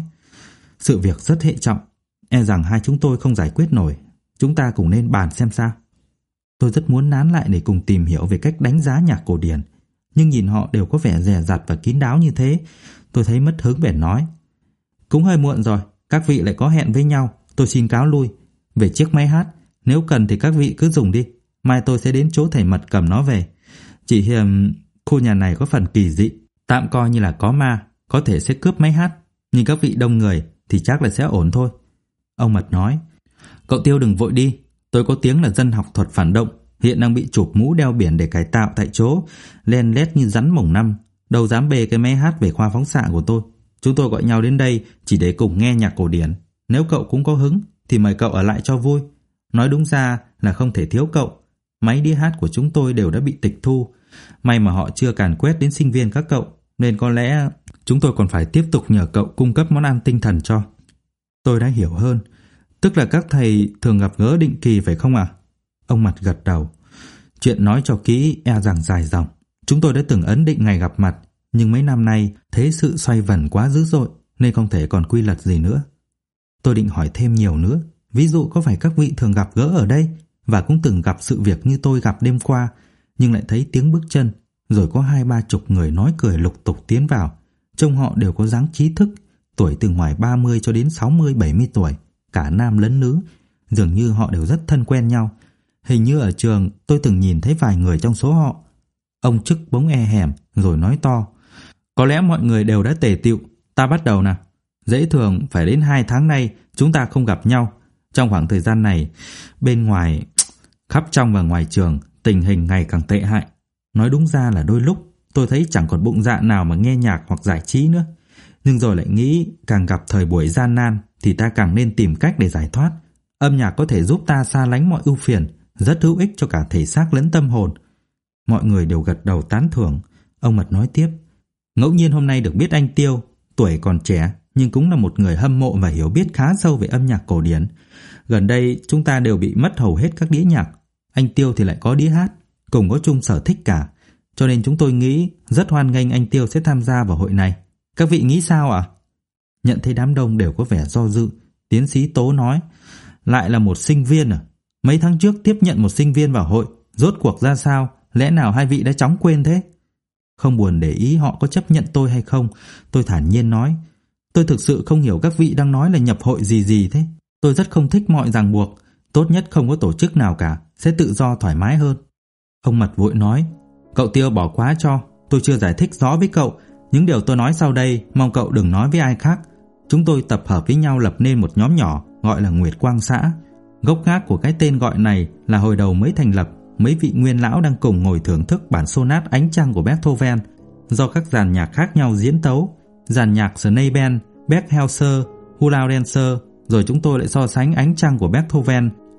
sự việc rất hệ trọng, e rằng hai chúng tôi không giải quyết nổi. Chúng ta cùng nên bàn xem sao. Tôi rất muốn nán lại để cùng tìm hiểu về cách đánh giá nhạc cổ điển, nhưng nhìn họ đều có vẻ dè dặt và kín đáo như thế, tôi thấy mất hứng bèn nói, cũng hơi muộn rồi, các vị lại có hẹn với nhau, tôi xin cáo lui. Về chiếc máy hát, nếu cần thì các vị cứ dùng đi, mai tôi sẽ đến chỗ thầy Mật cầm nó về. Chỉ hiềm khu nhà này có phần kỳ dị, tạm coi như là có ma, có thể sẽ cướp máy hát, nhưng các vị đông người thì chắc là sẽ ổn thôi. Ông Mật nói, cậu Tiêu đừng vội đi, tôi có tiếng là dân học thuật phản động, hiện đang bị chụp mũ đeo biển để cải tạo tại chỗ, len lét như rắn mồng năm, đâu dám bê cái máy hát về khoa phóng xạ của tôi. Chúng tôi gọi nhau đến đây chỉ để cùng nghe nhạc cổ điển. Nếu cậu cũng có hứng thì mời cậu ở lại cho vui. Nói đúng ra là không thể thiếu cậu. Máy đĩa hát của chúng tôi đều đã bị tịch thu. May mà họ chưa càn quét đến sinh viên các cậu, nên có lẽ chúng tôi còn phải tiếp tục nhờ cậu cung cấp món ăn tinh thần cho. Tôi đã hiểu hơn. Tức là các thầy thường gặp gỡ định kỳ phải không ạ? Ông Mật gật đầu. Chuyện nói cho kỹ e rằng dài dòng. Chúng tôi đã từng ấn định ngày gặp mặt, nhưng mấy năm nay thế sự xoay vần quá dữ dội nên không thể còn quy luật gì nữa. Tôi định hỏi thêm nhiều nữa. Ví dụ có phải các vị thường gặp gỡ ở đây và cũng từng gặp sự việc như tôi gặp đêm qua, nhưng lại thấy tiếng bước chân, rồi có 20-30 người nói cười lục tục tiến vào. Trông họ đều có dáng trí thức, tuổi từ ngoài 30 cho đến 60-70 tuổi, cả nam lẫn nữ. Dường như họ đều rất thân quen nhau. Hình như ở trường tôi từng nhìn thấy vài người trong số họ. Ông Chức bỗng e hèm rồi nói to, có lẽ mọi người đều đã tề tựu, ta bắt đầu nào. Dễ thường phải đến 2 tháng nay chúng ta không gặp nhau. Trong khoảng thời gian này, bên ngoài, khắp trong và ngoài trường, tình hình ngày càng tệ hại. Nói đúng ra là đôi lúc tôi thấy chẳng còn bụng dạ nào mà nghe nhạc hoặc giải trí nữa. Nhưng rồi lại nghĩ càng gặp thời buổi gian nan thì ta càng nên tìm cách để giải thoát. Âm nhạc có thể giúp ta xa lánh mọi ưu phiền, rất hữu ích cho cả thể xác lẫn tâm hồn. Mọi người đều gật đầu tán thưởng. Ông Mật nói tiếp, ngẫu nhiên hôm nay được biết anh Tiêu, tuổi còn trẻ nhưng cũng là một người hâm mộ và hiểu biết khá sâu về âm nhạc cổ điển. Gần đây chúng ta đều bị mất hầu hết các đĩa nhạc. Anh Tiêu thì lại có đĩa hát, cùng có chung sở thích cả. Cho nên chúng tôi nghĩ rất hoan nghênh anh Tiêu sẽ tham gia vào hội này. Các vị nghĩ sao ạ? Nhận thấy đám đông đều có vẻ do dự, tiến sĩ Tố nói, lại là một sinh viên à? Mấy tháng trước tiếp nhận một sinh viên vào hội, rốt cuộc ra sao? Lẽ nào hai vị đã chóng quên thế? Không buồn để ý họ có chấp nhận tôi hay không, tôi thản nhiên nói, tôi thực sự không hiểu các vị đang nói là nhập hội gì thế. Tôi rất không thích mọi ràng buộc, tốt nhất không có tổ chức nào cả, sẽ tự do thoải mái hơn. Ông Mật vội nói, cậu Tiêu bỏ quá cho, tôi chưa giải thích rõ với cậu. Những điều tôi nói sau đây mong cậu đừng nói với ai khác. Chúng tôi tập hợp với nhau lập nên một nhóm nhỏ gọi là Nguyệt Quang Xã. Gốc gác của cái tên gọi này là hồi đầu mới thành lập, mấy vị nguyên lão đang cùng ngồi thưởng thức bản sonat Ánh Trăng của Beethoven do các dàn nhạc khác nhau diễn tấu. Dàn nhạc Schneeberg, Beckhelser, Huladenser, rồi chúng tôi lại so sánh Ánh Trăng của Beethoven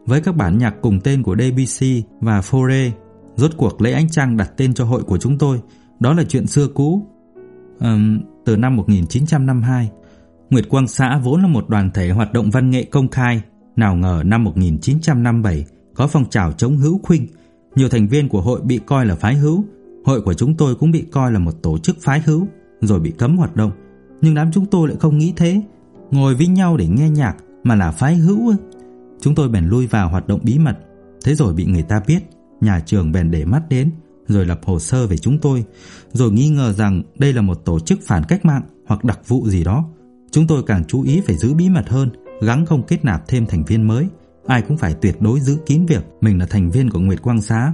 với các bản nhạc cùng tên của Debussy và Fauré. Rốt cuộc Lễ Ánh Trăng đặt tên cho hội của chúng tôi, đó là chuyện xưa cũ. Từ năm 1952, Nguyệt Quang Xã vốn là một đoàn thể hoạt động văn nghệ công khai. Nào ngờ năm 1957 có phong trào chống hữu khuynh, nhiều thành viên của hội bị coi là phái hữu. Hội của chúng tôi cũng bị coi là một tổ chức phái hữu, rồi bị cấm hoạt động. Nhưng đám chúng tôi lại không nghĩ thế, ngồi với nhau để nghe nhạc mà là phái hữu. Chúng tôi bèn lui vào hoạt động bí mật. Thế rồi bị người ta biết, nhà trường bèn để mắt đến, rồi lập hồ sơ về chúng tôi, rồi nghi ngờ rằng đây là một tổ chức phản cách mạng hoặc đặc vụ gì đó. Chúng tôi càng chú ý phải giữ bí mật hơn, gắng không kết nạp thêm thành viên mới. Ai cũng phải tuyệt đối giữ kín việc mình là thành viên của Nguyệt Quang Xã.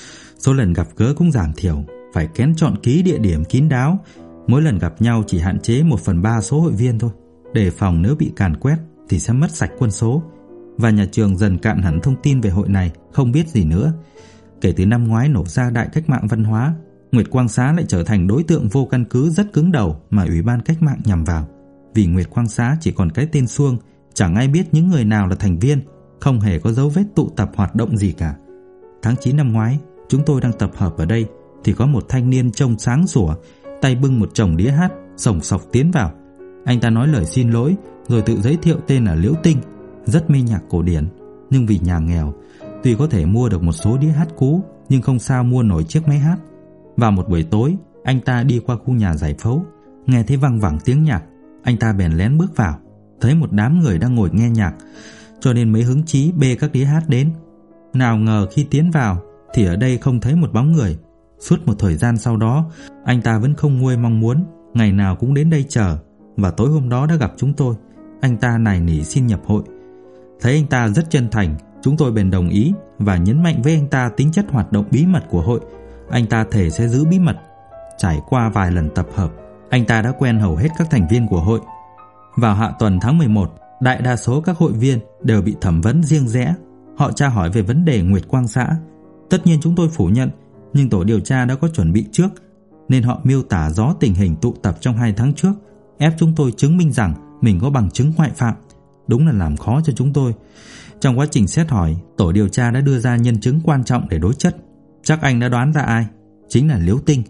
Số lần gặp gỡ cũng giảm thiểu, phải kén chọn kỹ địa điểm kín đáo. Mỗi lần gặp nhau chỉ hạn chế 1/3 số hội viên thôi, đề phòng nếu bị càn quét thì sẽ mất sạch quân số. Và nhà trường dần cạn hẳn thông tin về hội này, không biết gì nữa. Kể từ năm ngoái nổ ra đại cách mạng văn hóa, Nguyệt Quang Xã lại trở thành đối tượng vô căn cứ rất cứng đầu mà Ủy ban cách mạng nhằm vào. Vì Nguyệt Quang Xã chỉ còn cái tên suông, chẳng ai biết những người nào là thành viên, không hề có dấu vết tụ tập hoạt động gì cả. Tháng 9 năm ngoái, chúng tôi đang tập hợp ở đây thì có một thanh niên trông sáng sủa, tay bưng một chồng đĩa hát, sồng sộc tiến vào. Anh ta nói lời xin lỗi rồi tự giới thiệu tên là Liễu Tinh, rất mê nhạc cổ điển, nhưng vì nhà nghèo, tuy có thể mua được một số đĩa hát cũ nhưng không sao mua nổi chiếc máy hát. Vào một buổi tối, anh ta đi qua khu nhà giải phẫu, nghe thấy văng vẳng tiếng nhạc, anh ta bèn lén bước vào, thấy một đám người đang ngồi nghe nhạc, cho nên mới hứng chí bê các đĩa hát đến. Nào ngờ khi tiến vào thì ở đây không thấy một bóng người. Suốt một thời gian sau đó, anh ta vẫn không nguôi mong muốn, ngày nào cũng đến đây chờ, và tối hôm đó đã gặp chúng tôi. Anh ta nài nỉ xin nhập hội. Thấy anh ta rất chân thành, chúng tôi bèn đồng ý và nhấn mạnh với anh ta tính chất hoạt động bí mật của hội. Anh ta thề sẽ giữ bí mật. Trải qua vài lần tập hợp, anh ta đã quen hầu hết các thành viên của hội. Vào hạ tuần tháng 11, đại đa số các hội viên đều bị thẩm vấn riêng rẽ. Họ tra hỏi về vấn đề Nguyệt Quang Xã. Tất nhiên chúng tôi phủ nhận, nhưng tổ điều tra đã có chuẩn bị trước, nên họ miêu tả rõ tình hình tụ tập trong 2 tháng trước, ép chúng tôi chứng minh rằng mình có bằng chứng ngoại phạm. Đúng là làm khó cho chúng tôi. Trong quá trình xét hỏi, tổ điều tra đã đưa ra nhân chứng quan trọng để đối chất. Chắc anh đã đoán ra ai? Chính là Liễu Tinh.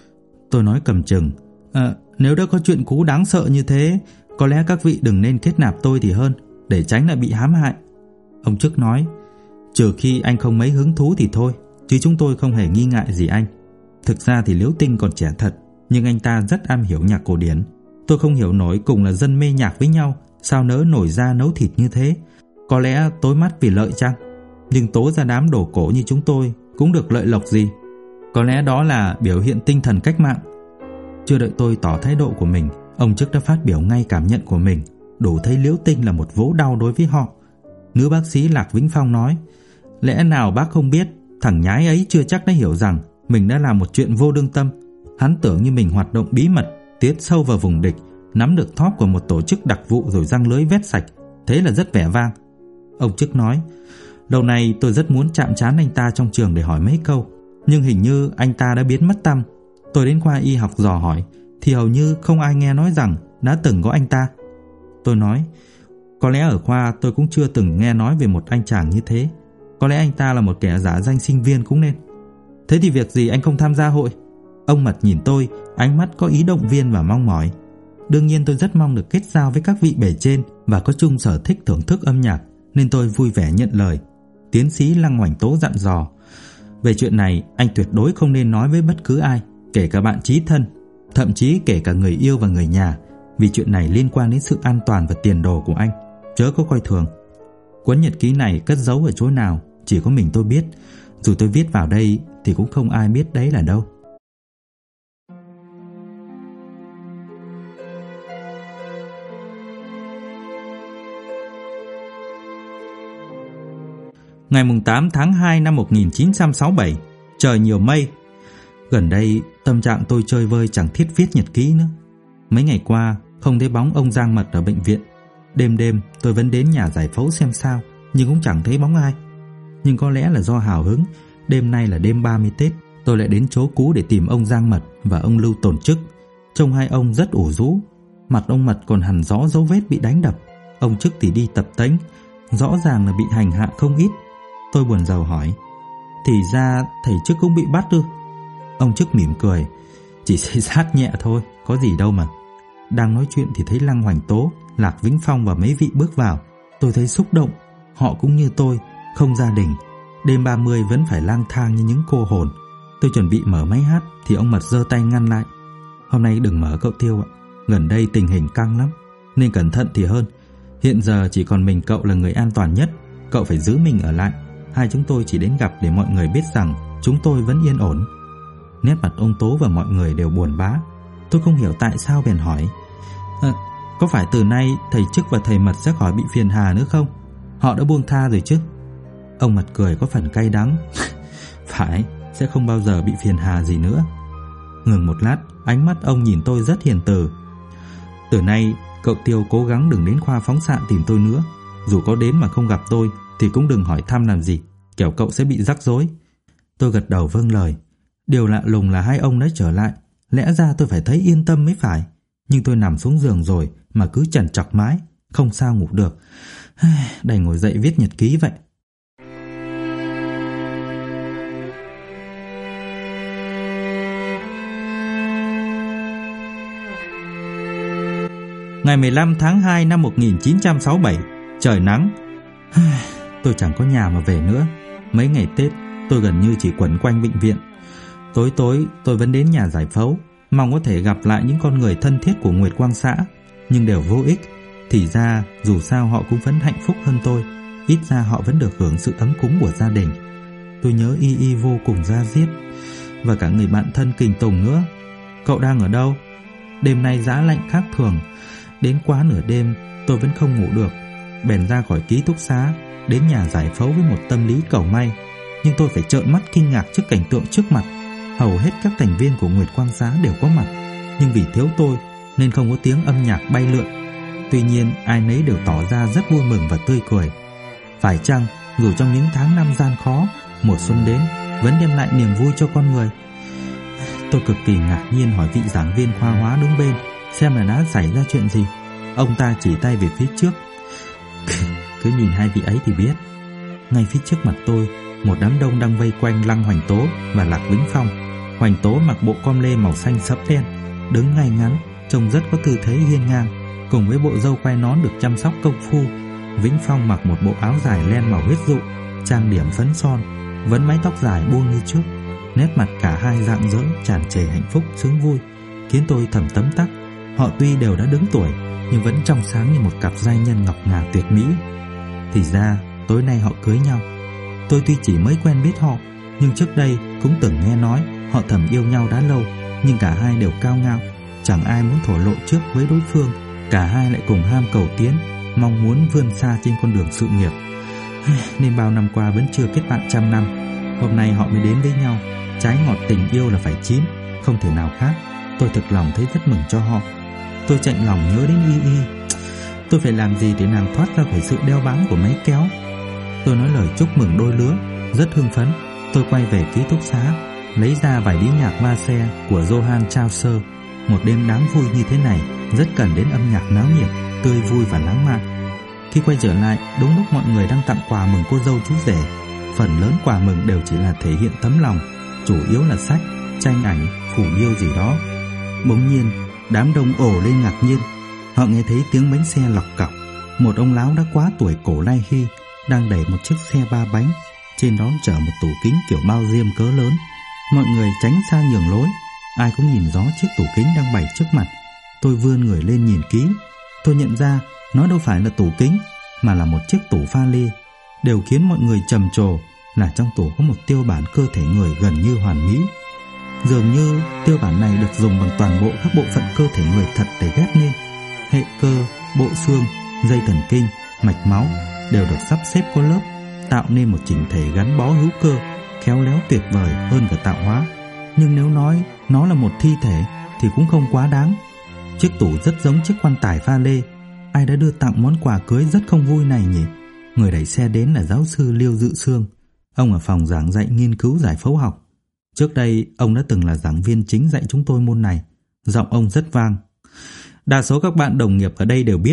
Tôi nói cầm chừng, nếu đã có chuyện cũ đáng sợ như thế, có lẽ các vị đừng nên kết nạp tôi thì hơn, để tránh lại bị hãm hại. Ông Chức nói, trừ khi anh không mấy hứng thú thì thôi, chứ chúng tôi không hề nghi ngại gì anh. Thực ra thì Liễu Tinh còn trẻ thật, nhưng anh ta rất am hiểu nhạc cổ điển. Tôi không hiểu nổi, cùng là dân mê nhạc với nhau, sao nỡ nổi da nấu thịt như thế. Có lẽ tối mắt vì lợi chăng? Nhưng tố ra đám đồ cổ như chúng tôi cũng được lợi lộc gì? Có lẽ đó là biểu hiện tinh thần cách mạng. Chưa đợi tôi tỏ thái độ của mình, ông Chức đã phát biểu ngay cảm nhận của mình, đủ thấy Liễu Tinh là một vố đau đối với họ. Nữ bác sĩ Lạc Vĩnh Phong nói, lẽ nào bác không biết, thằng nhái ấy chưa chắc đã hiểu rằng mình đã làm một chuyện vô lương tâm. Hắn tưởng như mình hoạt động bí mật, tiến sâu vào vùng địch, nắm được thóp của một tổ chức đặc vụ rồi giăng lưới vét sạch, thế là rất vẻ vang. Ông Chức nói, lâu nay tôi rất muốn chạm trán anh ta trong trường để hỏi mấy câu, nhưng hình như anh ta đã biến mất tăm. Tôi đến khoa y học dò hỏi thì hầu như không ai nghe nói rằng đã từng có anh ta. Tôi nói, có lẽ ở khoa tôi cũng chưa từng nghe nói về một anh chàng như thế. Có lẽ anh ta là một kẻ giả danh sinh viên cũng nên. Thế thì việc gì anh không tham gia hội? Ông Mật nhìn tôi, ánh mắt có ý động viên và mong mỏi. Đương nhiên tôi rất mong được kết giao với các vị bề trên và có chung sở thích thưởng thức âm nhạc, nên tôi vui vẻ nhận lời. Tiến sĩ Lăng Hoành Tố dặn dò, về chuyện này anh tuyệt đối không nên nói với bất cứ ai, kể cả bạn chí thân, thậm chí kể cả người yêu và người nhà, vì chuyện này liên quan đến sự an toàn và tiền đồ của anh, chớ có coi thường. Cuốn nhật ký này cất giấu ở chỗ nào chỉ có mình tôi biết, dù tôi viết vào đây thì cũng không ai biết đấy là đâu. Ngày 8 tháng 2 năm 1967, trời nhiều mây. Gần đây tâm trạng tôi chơi vơi chẳng thiết viết nhật ký nữa. Mấy ngày qua không thấy bóng ông Giang Mật ở bệnh viện. Đêm đêm tôi vẫn đến nhà giải phẫu xem sao, nhưng cũng chẳng thấy bóng ai. Nhưng có lẽ là do hào hứng, đêm nay là đêm 30 Tết, tôi lại đến chỗ cũ để tìm ông Giang Mật và ông Lưu Tồn Chức. Trông hai ông rất ủ rũ, mặt ông Mật còn hằn rõ dấu vết bị đánh đập. Ông Chức thì đi tập tễnh, rõ ràng là bị hành hạ không ít. Tôi buồn rầu hỏi: Thì ra thầy Chức cũng bị bắt ư? Ông Chức mỉm cười: Chỉ xây sát nhẹ thôi, có gì đâu mà. Đang nói chuyện thì thấy Lăng Hoành Tố, Lạc Vĩnh Phong và mấy vị bước vào. Tôi thấy xúc động. Họ cũng như tôi, không gia đình, đêm 30 vẫn phải lang thang như những cô hồn. Tôi chuẩn bị mở máy hát thì ông Mật giơ tay ngăn lại: Hôm nay đừng mở cậu Tiêu ạ, gần đây tình hình căng lắm, nên cẩn thận thì hơn. Hiện giờ chỉ còn mình cậu là người an toàn nhất, cậu phải giữ mình ở lại. Hai chúng tôi chỉ đến gặp để mọi người biết rằng chúng tôi vẫn yên ổn. Nét mặt ông Tố và mọi người đều buồn bã. Tôi không hiểu tại sao bèn hỏi: Có phải từ nay thầy Chức và thầy Mật sẽ khỏi bị phiền hà nữa không? Họ đã buông tha rồi chứ? Ông Mật cười có phần cay đắng: Phải, sẽ không bao giờ bị phiền hà gì nữa. Ngừng một lát, ánh mắt ông nhìn tôi rất hiền từ: Từ nay cậu Tiêu cố gắng đừng đến khoa phóng xạ tìm tôi nữa. Dù có đến mà không gặp tôi thì cũng đừng hỏi thăm làm gì, kẻo cậu sẽ bị rắc rối. Tôi gật đầu vâng lời. Điều lạ lùng là hai ông đã trở lại. Lẽ ra tôi phải thấy yên tâm mới phải. Nhưng tôi nằm xuống giường rồi mà cứ trằn trọc mãi, không sao ngủ được. Đành ngồi dậy viết nhật ký vậy. Ngày 15 tháng 2 năm 1967, trời nắng. Tôi chẳng có nhà mà về nữa. Mấy ngày Tết tôi gần như chỉ quẩn quanh bệnh viện. Tối tôi vẫn đến nhà giải phẫu, mong có thể gặp lại những con người thân thiết của Nguyệt Quang xã, nhưng đều vô ích. Thì ra dù sao họ cũng vẫn hạnh phúc hơn tôi, ít ra họ vẫn được hưởng sự ấm cúng của gia đình. Tôi nhớ Y vô cùng da diết, và cả người bạn thân Kình Tùng nữa. Cậu đang ở đâu? Đêm nay giá lạnh khác thường, đến quá nửa đêm tôi vẫn không ngủ được, bèn ra khỏi ký túc xá đến nhà giải phẫu với một tâm lý cầu may. Nhưng tôi phải trợn mắt kinh ngạc trước cảnh tượng trước mặt. Hầu hết các thành viên của Nguyệt Quang xã đều có mặt, nhưng vì thiếu tôi nên không có tiếng âm nhạc bay lượn. Tuy nhiên ai nấy đều tỏ ra rất vui mừng và tươi cười. Phải chăng dù trong những tháng năm gian khó, mùa xuân đến vẫn đem lại niềm vui cho con người? Tôi cực kỳ ngạc nhiên hỏi vị giảng viên khoa hóa đứng bên xem là đã xảy ra chuyện gì. Ông ta chỉ tay về phía trước: Cứ nhìn hai vị ấy thì biết. Ngay phía trước mặt tôi, một đám đông đang vây quanh Lăng Hoành Tố và Lạc Vĩnh Phong. Hoành Tố mặc bộ com lê màu xanh sẫm đen, đứng ngay ngắn, trông rất có tư thế hiên ngang, cùng với bộ râu quai nón được chăm sóc công phu. Vĩnh Phong mặc một bộ áo dài len màu huyết dụ, trang điểm phấn son, vấn mái tóc dài buông như trước. Nét mặt cả hai rạng rỡ, tràn trề hạnh phúc sướng vui, khiến tôi thầm tấm tắc. Họ tuy đều đã đứng tuổi nhưng vẫn trong sáng như một cặp giai nhân ngọc ngà tuyệt mỹ. Thì ra tối nay họ cưới nhau. Tôi tuy chỉ mới quen biết họ, nhưng trước đây cũng từng nghe nói họ thầm yêu nhau đã lâu. Nhưng cả hai đều cao ngạo, chẳng ai muốn thổ lộ trước với đối phương. Cả hai lại cùng ham cầu tiến, mong muốn vươn xa trên con đường sự nghiệp, nên bao năm qua vẫn chưa kết bạn trăm năm. Hôm nay họ mới đến với nhau. Trái ngọt tình yêu là phải chín, không thể nào khác. Tôi thực lòng thấy rất mừng cho họ. Tôi chạnh lòng nhớ đến Y. Tôi phải làm gì để nàng thoát ra khỏi sự đeo bám của máy kéo? Tôi nói lời chúc mừng đôi lứa, rất hưng phấn. Tôi quay về ký túc xá, lấy ra vài đĩa nhạc ma xe của Johann Chaucer. Một đêm đáng vui như thế này rất cần đến âm nhạc náo nhiệt, tươi vui và lãng mạn. Khi quay trở lại, đúng lúc mọi người đang tặng quà mừng cô dâu chú rể. Phần lớn quà mừng đều chỉ là thể hiện tấm lòng, chủ yếu là sách, tranh ảnh, phù điêu gì đó. Bỗng nhiên đám đông ồ lên ngạc nhiên. Họ nghe thấy tiếng bánh xe lọc cọc. Một ông lão đã quá tuổi cổ lai hy đang đẩy một chiếc xe ba bánh, trên đó chở một tủ kính kiểu bao diêm cỡ lớn. Mọi người tránh xa nhường lối, ai cũng nhìn rõ chiếc tủ kính đang bày trước mặt. Tôi vươn người lên nhìn kỹ, tôi nhận ra nó đâu phải là tủ kính mà là một chiếc tủ pha lê. Điều khiến mọi người trầm trồ là trong tủ có một tiêu bản cơ thể người gần như hoàn mỹ. Dường như tiêu bản này được dùng bằng toàn bộ các bộ phận cơ thể người thật để ghép nên. Hệ cơ, bộ xương, dây thần kinh, mạch máu đều được sắp xếp có lớp, tạo nên một chỉnh thể gắn bó hữu cơ, khéo léo tuyệt vời hơn cả tạo hóa. Nhưng nếu nói nó là một thi thể thì cũng không quá đáng. Chiếc tủ rất giống chiếc quan tài pha lê. Ai đã đưa tặng món quà cưới rất không vui này nhỉ? Người đẩy xe đến là giáo sư Liêu Dự Sương. Ông ở phòng giảng dạy nghiên cứu giải phẫu học. Trước đây ông đã từng là giảng viên chính dạy chúng tôi môn này. Giọng ông rất vang. Đa số các bạn đồng nghiệp ở đây đều biết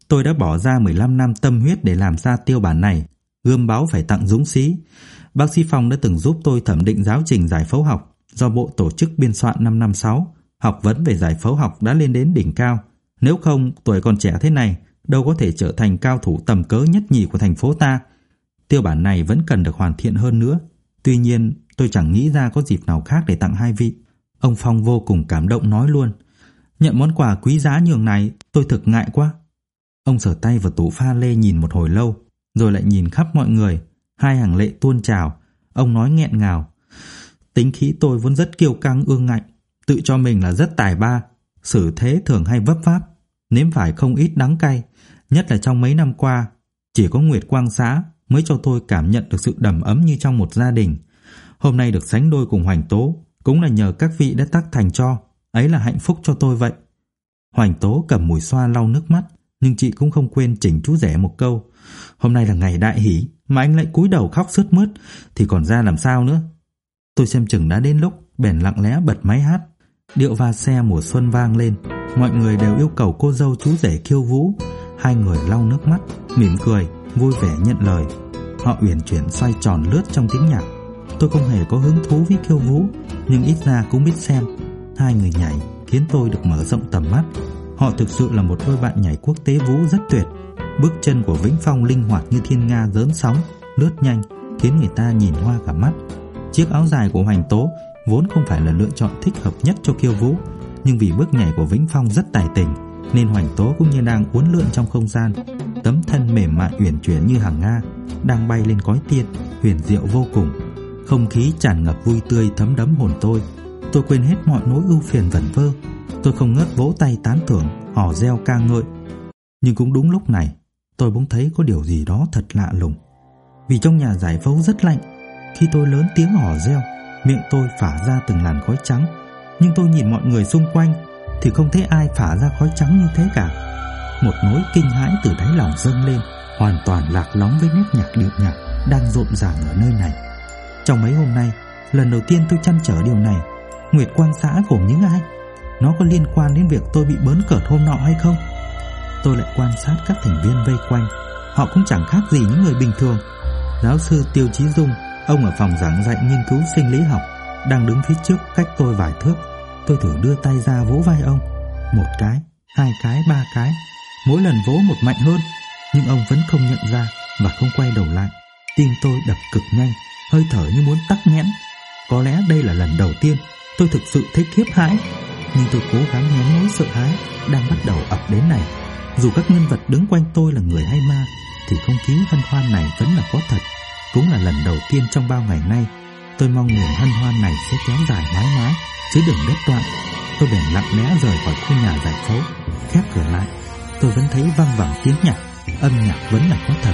Tôi đã bỏ ra 15 năm tâm huyết để làm ra tiêu bản này. Gươm báu phải tặng dũng sĩ. Bác sĩ Phong đã từng giúp tôi thẩm định giáo trình giải phẫu học do Bộ tổ chức biên soạn năm 56. Học vấn về giải phẫu học đã lên đến đỉnh cao. Nếu không, tuổi còn trẻ thế này đâu có thể trở thành cao thủ tầm cỡ nhất nhì của thành phố ta. Tiêu bản này vẫn cần được hoàn thiện hơn nữa. Tuy nhiên, tôi chẳng nghĩ ra có dịp nào khác để tặng hai vị. Ông Phong vô cùng cảm động nói luôn: Nhận món quà quý giá nhường này, tôi thực ngại quá. Ông sờ tay vào tủ pha lê nhìn một hồi lâu, rồi lại nhìn khắp mọi người. Hai hàng lệ tuôn trào. Ông nói nghẹn ngào: Tính khí tôi vốn rất kiêu căng ương ngạnh, tự cho mình là rất tài ba, xử thế thường hay vấp váp, nếm phải không ít đắng cay. Nhất là trong mấy năm qua, chỉ có Nguyệt Quang xã mới cho tôi cảm nhận được sự đầm ấm như trong một gia đình. Hôm nay được sánh đôi cùng Hoành Tố cũng là nhờ các vị đã tác thành cho. Ấy là hạnh phúc cho tôi vậy. Hoành Tố cầm mùi xoa lau nước mắt, nhưng chị cũng không quên chỉnh chú rể một câu: Hôm nay là ngày đại hỷ mà anh lại cúi đầu khóc sướt mướt thì còn ra làm sao nữa. Tôi xem chừng đã đến lúc, bèn lặng lẽ bật máy hát. Điệu va xe mùa xuân vang lên. Mọi người đều yêu cầu cô dâu chú rể khiêu vũ. Hai người lau nước mắt, mỉm cười, vui vẻ nhận lời. Họ uyển chuyển xoay tròn lướt trong tiếng nhạc. Tôi không hề có hứng thú với khiêu vũ, nhưng ít ra cũng biết xem. Hai người nhảy khiến tôi được mở rộng tầm mắt. Họ thực sự là một đôi bạn nhảy quốc tế vũ rất tuyệt. Bước chân của Vĩnh Phong linh hoạt như thiên nga rớn sóng, lướt nhanh, khiến người ta nhìn hoa cả mắt. Chiếc áo dài của Hoành Tố vốn không phải là lựa chọn thích hợp nhất cho khiêu vũ, nhưng vì bước nhảy của Vĩnh Phong rất tài tình, nên Hoành Tố cũng như đang uốn lượn trong không gian. Tấm thân mềm mại uyển chuyển như hàng nga đang bay lên cõi tiên, huyền diệu vô cùng. Không khí tràn ngập vui tươi thấm đẫm hồn tôi. Tôi quên hết mọi nỗi ưu phiền vẩn vơ. Tôi không ngớt vỗ tay tán thưởng, hò reo ca ngợi. Nhưng cũng đúng lúc này, tôi bỗng thấy có điều gì đó thật lạ lùng. Vì trong nhà giải phẫu rất lạnh, khi tôi lớn tiếng hò reo, miệng tôi phả ra từng làn khói trắng. Nhưng tôi nhìn mọi người xung quanh thì không thấy ai phả ra khói trắng như thế cả. Một nỗi kinh hãi từ đáy lòng dâng lên, hoàn toàn lạc lõng với nét nhạc điệu nhạc đang rộn ràng ở nơi này. Trong mấy hôm nay, lần đầu tiên tôi trăn trở điều này. Nguyệt Quang xã gồm những ai? Nó có liên quan đến việc tôi bị bỡn cợt hôm nọ hay không? Tôi lại quan sát các thành viên vây quanh. Họ cũng chẳng khác gì những người bình thường. Giáo sư Tiêu Chí Dung, ông ở phòng giảng dạy nghiên cứu sinh lý học, đang đứng phía trước cách tôi vài thước. Tôi thử đưa tay ra vỗ vai ông. Một cái, hai cái, ba cái. Mỗi lần vỗ một mạnh hơn, nhưng ông vẫn không nhận ra và không quay đầu lại. Tim tôi đập cực nhanh, hơi thở như muốn tắc nghẽn. Có lẽ đây là lần đầu tiên tôi thực sự thấy khiếp hãi, nhưng tôi cố gắng nén nỗi sợ hãi đang bắt đầu ập đến này. Dù các nhân vật đứng quanh tôi là người hay ma, thì không khí hân hoan này vẫn là có thật. Cũng là lần đầu tiên trong bao ngày nay. Tôi mong niềm hân hoan này sẽ kéo dài mãi mãi, chứ đừng đứt đoạn. Tôi bèn lặng lẽ rời khỏi khu nhà giải phẫu, khép cửa lại. Tôi vẫn thấy vang vẳng tiếng nhạc, âm nhạc vẫn là có thật.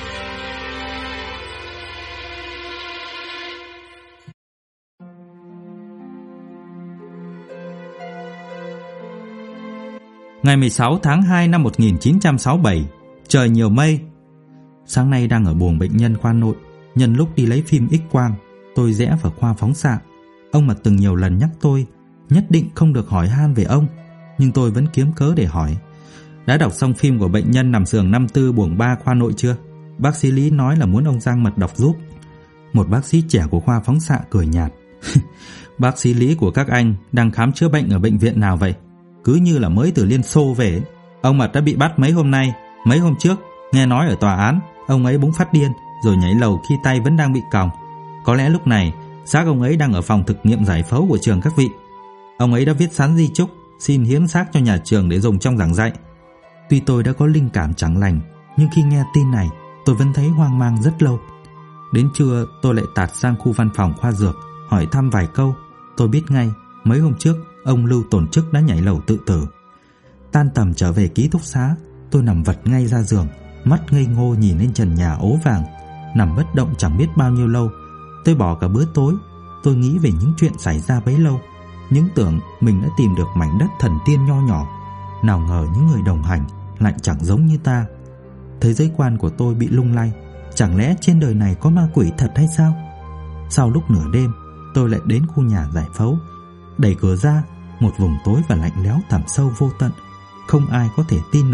Ngày 16 tháng 2 năm 1967, trời nhiều mây. Sáng nay đang ở buồng bệnh nhân khoa nội, nhân lúc đi lấy phim X-quang, tôi rẽ vào khoa phóng xạ. Ông mà từng nhiều lần nhắc tôi nhất định không được hỏi han về ông, nhưng tôi vẫn kiếm cớ để hỏi. Đã đọc xong phim của bệnh nhân nằm giường 54 buồng 3 khoa nội chưa? Bác sĩ Lý nói là muốn ông Giang Mật đọc giúp. Một bác sĩ trẻ của khoa phóng xạ cười nhạt. Bác sĩ Lý của các anh đang khám chữa bệnh ở bệnh viện nào vậy? Cứ như là mới từ Liên Xô về. Ông Mật đã bị bắt mấy hôm nay. Mấy hôm trước, nghe nói ở tòa án, ông ấy bỗng phát điên rồi nhảy lầu khi tay vẫn đang bị còng. Có lẽ lúc này, xác ông ấy đang ở phòng thực nghiệm giải phẫu của trường các vị. Ông ấy đã viết sẵn di chúc xin hiến xác cho nhà trường để dùng trong giảng dạy. Tuy tôi đã có linh cảm chẳng lành, nhưng khi nghe tin này, tôi vẫn thấy hoang mang rất lâu. Đến trưa, tôi lại tạt sang khu văn phòng khoa dược, hỏi thăm vài câu. Tôi biết ngay, mấy hôm trước, ông Lưu Tồn Chức đã nhảy lầu tự tử. Tan tầm trở về ký túc xá, tôi nằm vật ngay ra giường, mắt ngây ngô nhìn lên trần nhà ố vàng, nằm bất động chẳng biết bao nhiêu lâu. Tôi bỏ cả bữa tối. Tôi nghĩ về những chuyện xảy ra bấy lâu, những tưởng mình đã tìm được mảnh đất thần tiên nho nhỏ. Nào ngờ những người đồng hành lại chẳng giống như ta. Thế giới quan của tôi bị lung lay. Chẳng lẽ trên đời này có ma quỷ thật hay sao? Sau lúc nửa đêm, tôi lại đến khu nhà giải phẫu. Đẩy cửa ra, một vùng tối và lạnh lẽo thẳm sâu vô tận. Không ai có thể tin nổi,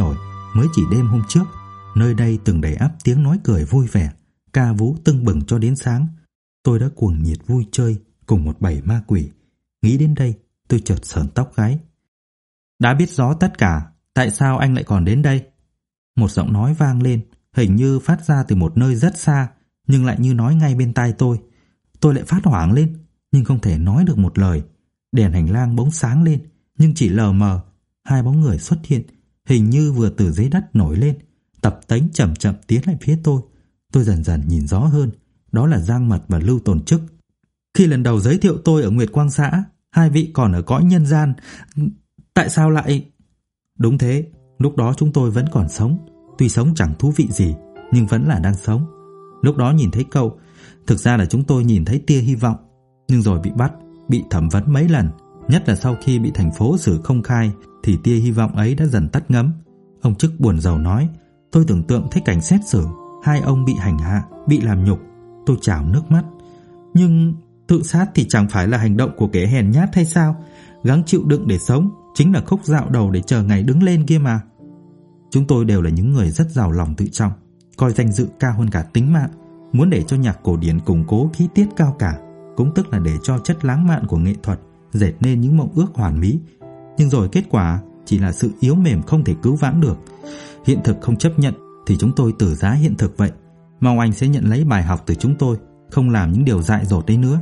Mới chỉ đêm hôm trước, nơi đây từng đầy ắp tiếng nói cười vui vẻ, ca vũ tưng bừng cho đến sáng. Tôi đã cuồng nhiệt vui chơi cùng một bầy ma quỷ. Nghĩ đến đây, tôi chợt sởn tóc gáy. Đã biết rõ tất cả, tại sao anh lại còn đến đây? Một giọng nói vang lên, hình như phát ra từ một nơi rất xa, nhưng lại như nói ngay bên tai tôi. Tôi lại phát hoảng lên, nhưng không thể nói được một lời. Đèn hành lang bỗng sáng lên, nhưng chỉ lờ mờ. Hai bóng người xuất hiện, hình như vừa từ dưới đất nổi lên, tập tễnh chậm chậm tiến lại phía tôi. Tôi dần dần nhìn rõ hơn, đó là Giang Mật và Lưu Tồn Trức. Khi lần đầu giới thiệu tôi ở Nguyệt Quang xã, hai vị còn ở cõi nhân gian. Tại sao lại... Đúng thế, lúc đó chúng tôi vẫn còn sống. Tuy sống chẳng thú vị gì, nhưng vẫn là đang sống. Lúc đó nhìn thấy cậu, thực ra là chúng tôi nhìn thấy tia hy vọng. Nhưng rồi bị bắt, bị thẩm vấn mấy lần, nhất là sau khi bị thành phố xử công khai, thì tia hy vọng ấy đã dần tắt ngấm. Ông Trức buồn rầu nói. Tôi tưởng tượng thấy cảnh xét xử, hai ông bị hành hạ, bị làm nhục. Tôi trào nước mắt. Nhưng tự sát thì chẳng phải là hành động của kẻ hèn nhát hay sao? Gắng chịu đựng để sống chính là khúc dạo đầu để chờ ngày đứng lên kia mà. Chúng tôi đều là những người rất giàu lòng tự trọng, coi danh dự cao hơn cả tính mạng, muốn để cho nhạc cổ điển củng cố khí tiết cao cả, cũng tức là để cho chất lãng mạn của nghệ thuật dệt nên những mộng ước hoàn mỹ. Nhưng rồi kết quả chỉ là sự yếu mềm không thể cứu vãn được. Hiện thực không chấp nhận thì chúng tôi tử giá hiện thực vậy. Mong anh sẽ nhận lấy bài học từ chúng tôi, không làm những điều dại dột đấy nữa.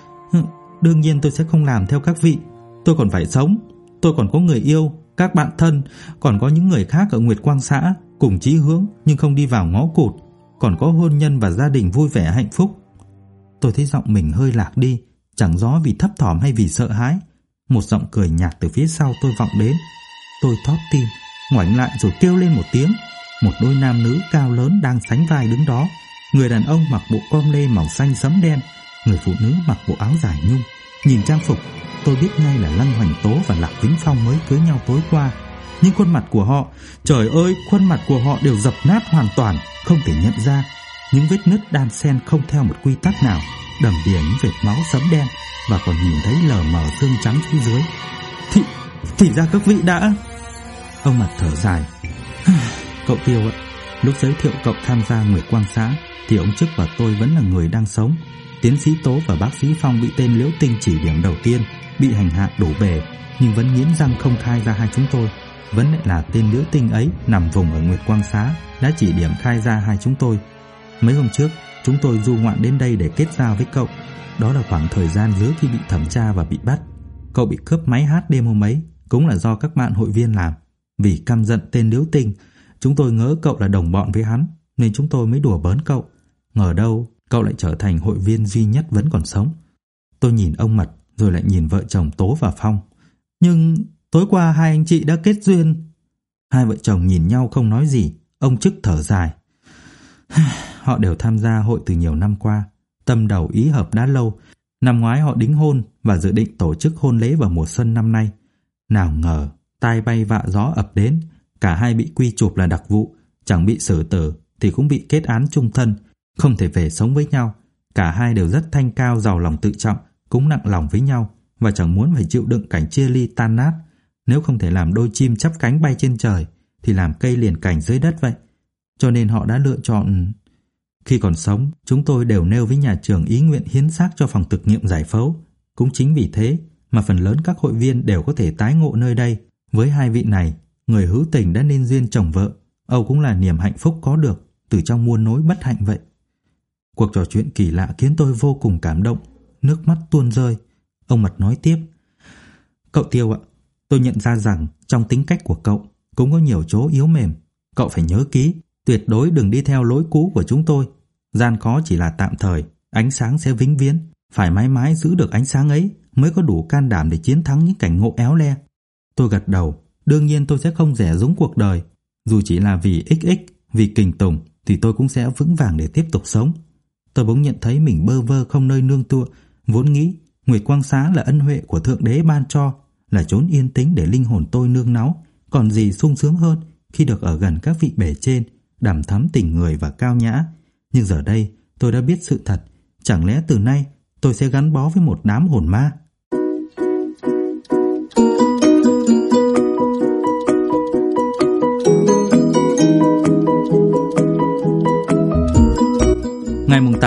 Đương nhiên tôi sẽ không làm theo các vị. Tôi còn phải sống. Tôi còn có người yêu, các bạn thân, còn có những người khác ở Nguyệt Quang xã cùng chí hướng nhưng không đi vào ngõ cụt, còn có hôn nhân và gia đình vui vẻ hạnh phúc. Tôi thấy giọng mình hơi lạc đi, chẳng rõ vì thấp thỏm hay vì sợ hãi. Một giọng cười nhạt từ phía sau tôi vọng đến. Tôi thót tim, ngoảnh lại rồi kêu lên một tiếng. Một đôi nam nữ cao lớn đang sánh vai đứng đó. Người đàn ông mặc bộ com lê màu xanh sẫm đen, người phụ nữ mặc bộ áo dài nhung. Nhìn trang phục, tôi biết ngay là Lăng Hoành Tố và Lạc Vĩnh Phong mới cưới nhau tối qua. Nhưng khuôn mặt của họ, trời ơi, khuôn mặt của họ đều dập nát hoàn toàn, không thể nhận ra. Những vết nứt đan xen không theo một quy tắc nào, đầm đìa những vệt máu sẫm đen, và còn nhìn thấy lờ mờ xương trắng phía dưới. Thì ra các vị đã... Ông Mặt thở dài. Cậu Tiêu ạ, lúc giới thiệu cậu tham gia Nguyệt Quang xã thì ông Trức và tôi vẫn là người đang sống. Tiến sĩ Tố và bác sĩ Phong bị tên Liễu Tinh chỉ điểm đầu tiên, bị hành hạ đủ bề, nhưng vẫn nghiến răng không khai ra hai chúng tôi. Vẫn lại là tên Liễu Tinh ấy nằm vùng ở Nguyệt Quang xã đã chỉ điểm khai ra hai chúng tôi. Mấy hôm trước chúng tôi du ngoạn đến đây để kết giao với cậu. Đó là khoảng thời gian giữa khi bị thẩm tra và bị bắt. Cậu bị cướp máy hát đêm hôm ấy cũng là do các bạn hội viên làm. Vì căm giận tên Liễu Tinh, chúng tôi ngỡ cậu là đồng bọn với hắn, nên chúng tôi mới đùa bỡn cậu. Ngờ đâu cậu lại trở thành hội viên duy nhất vẫn còn sống. Tôi nhìn ông Mật rồi lại nhìn vợ chồng Tố và Phong. Nhưng tối qua hai anh chị đã kết duyên. Hai vợ chồng nhìn nhau không nói gì. Ông Trức thở dài. Họ đều tham gia hội từ nhiều năm qua, tâm đầu ý hợp đã lâu. Năm ngoái họ đính hôn và dự định tổ chức hôn lễ vào mùa xuân năm nay. Nào ngờ tai bay vạ gió ập đến, cả hai bị quy chụp là đặc vụ, chẳng bị xử tử thì cũng bị kết án chung thân, không thể về sống với nhau. Cả hai đều rất thanh cao, giàu lòng tự trọng, cũng nặng lòng với nhau và chẳng muốn phải chịu đựng cảnh chia ly tan nát. Nếu không thể làm đôi chim chắp cánh bay trên trời thì làm cây liền cành dưới đất vậy. Cho nên họ đã lựa chọn... Khi còn sống, chúng tôi đều nêu với nhà trường ý nguyện hiến xác cho phòng thực nghiệm giải phẫu. Cũng chính vì thế mà phần lớn các hội viên đều có thể tái ngộ nơi đây. Với hai vị này, người hữu tình đã nên duyên chồng vợ, Âu cũng là niềm hạnh phúc có được từ trong muôn nỗi bất hạnh vậy. Cuộc trò chuyện kỳ lạ khiến tôi vô cùng cảm động, nước mắt tuôn rơi. Ông Mật nói tiếp. Cậu Tiêu ạ, tôi nhận ra rằng trong tính cách của cậu cũng có nhiều chỗ yếu mềm. Cậu phải nhớ kỹ, tuyệt đối đừng đi theo lối cũ của chúng tôi. Gian khó chỉ là tạm thời, ánh sáng sẽ vĩnh viễn. Phải mãi mãi giữ được ánh sáng ấy mới có đủ can đảm để chiến thắng những cảnh ngộ éo le. Tôi gật đầu, đương nhiên tôi sẽ không rẻ rúng cuộc đời. Dù chỉ là vì XX, vì Kình Tùng thì tôi cũng sẽ vững vàng để tiếp tục sống. Tôi bỗng nhận thấy mình bơ vơ không nơi nương tựa. Vốn nghĩ Nguyệt Quang xá là ân huệ của Thượng Đế ban cho, là chốn yên tĩnh để linh hồn tôi nương náu. Còn gì sung sướng hơn khi được ở gần các vị bề trên, đằm thắm tình người và cao nhã. Nhưng giờ đây tôi đã biết sự thật. Chẳng lẽ từ nay tôi sẽ gắn bó với một đám hồn ma?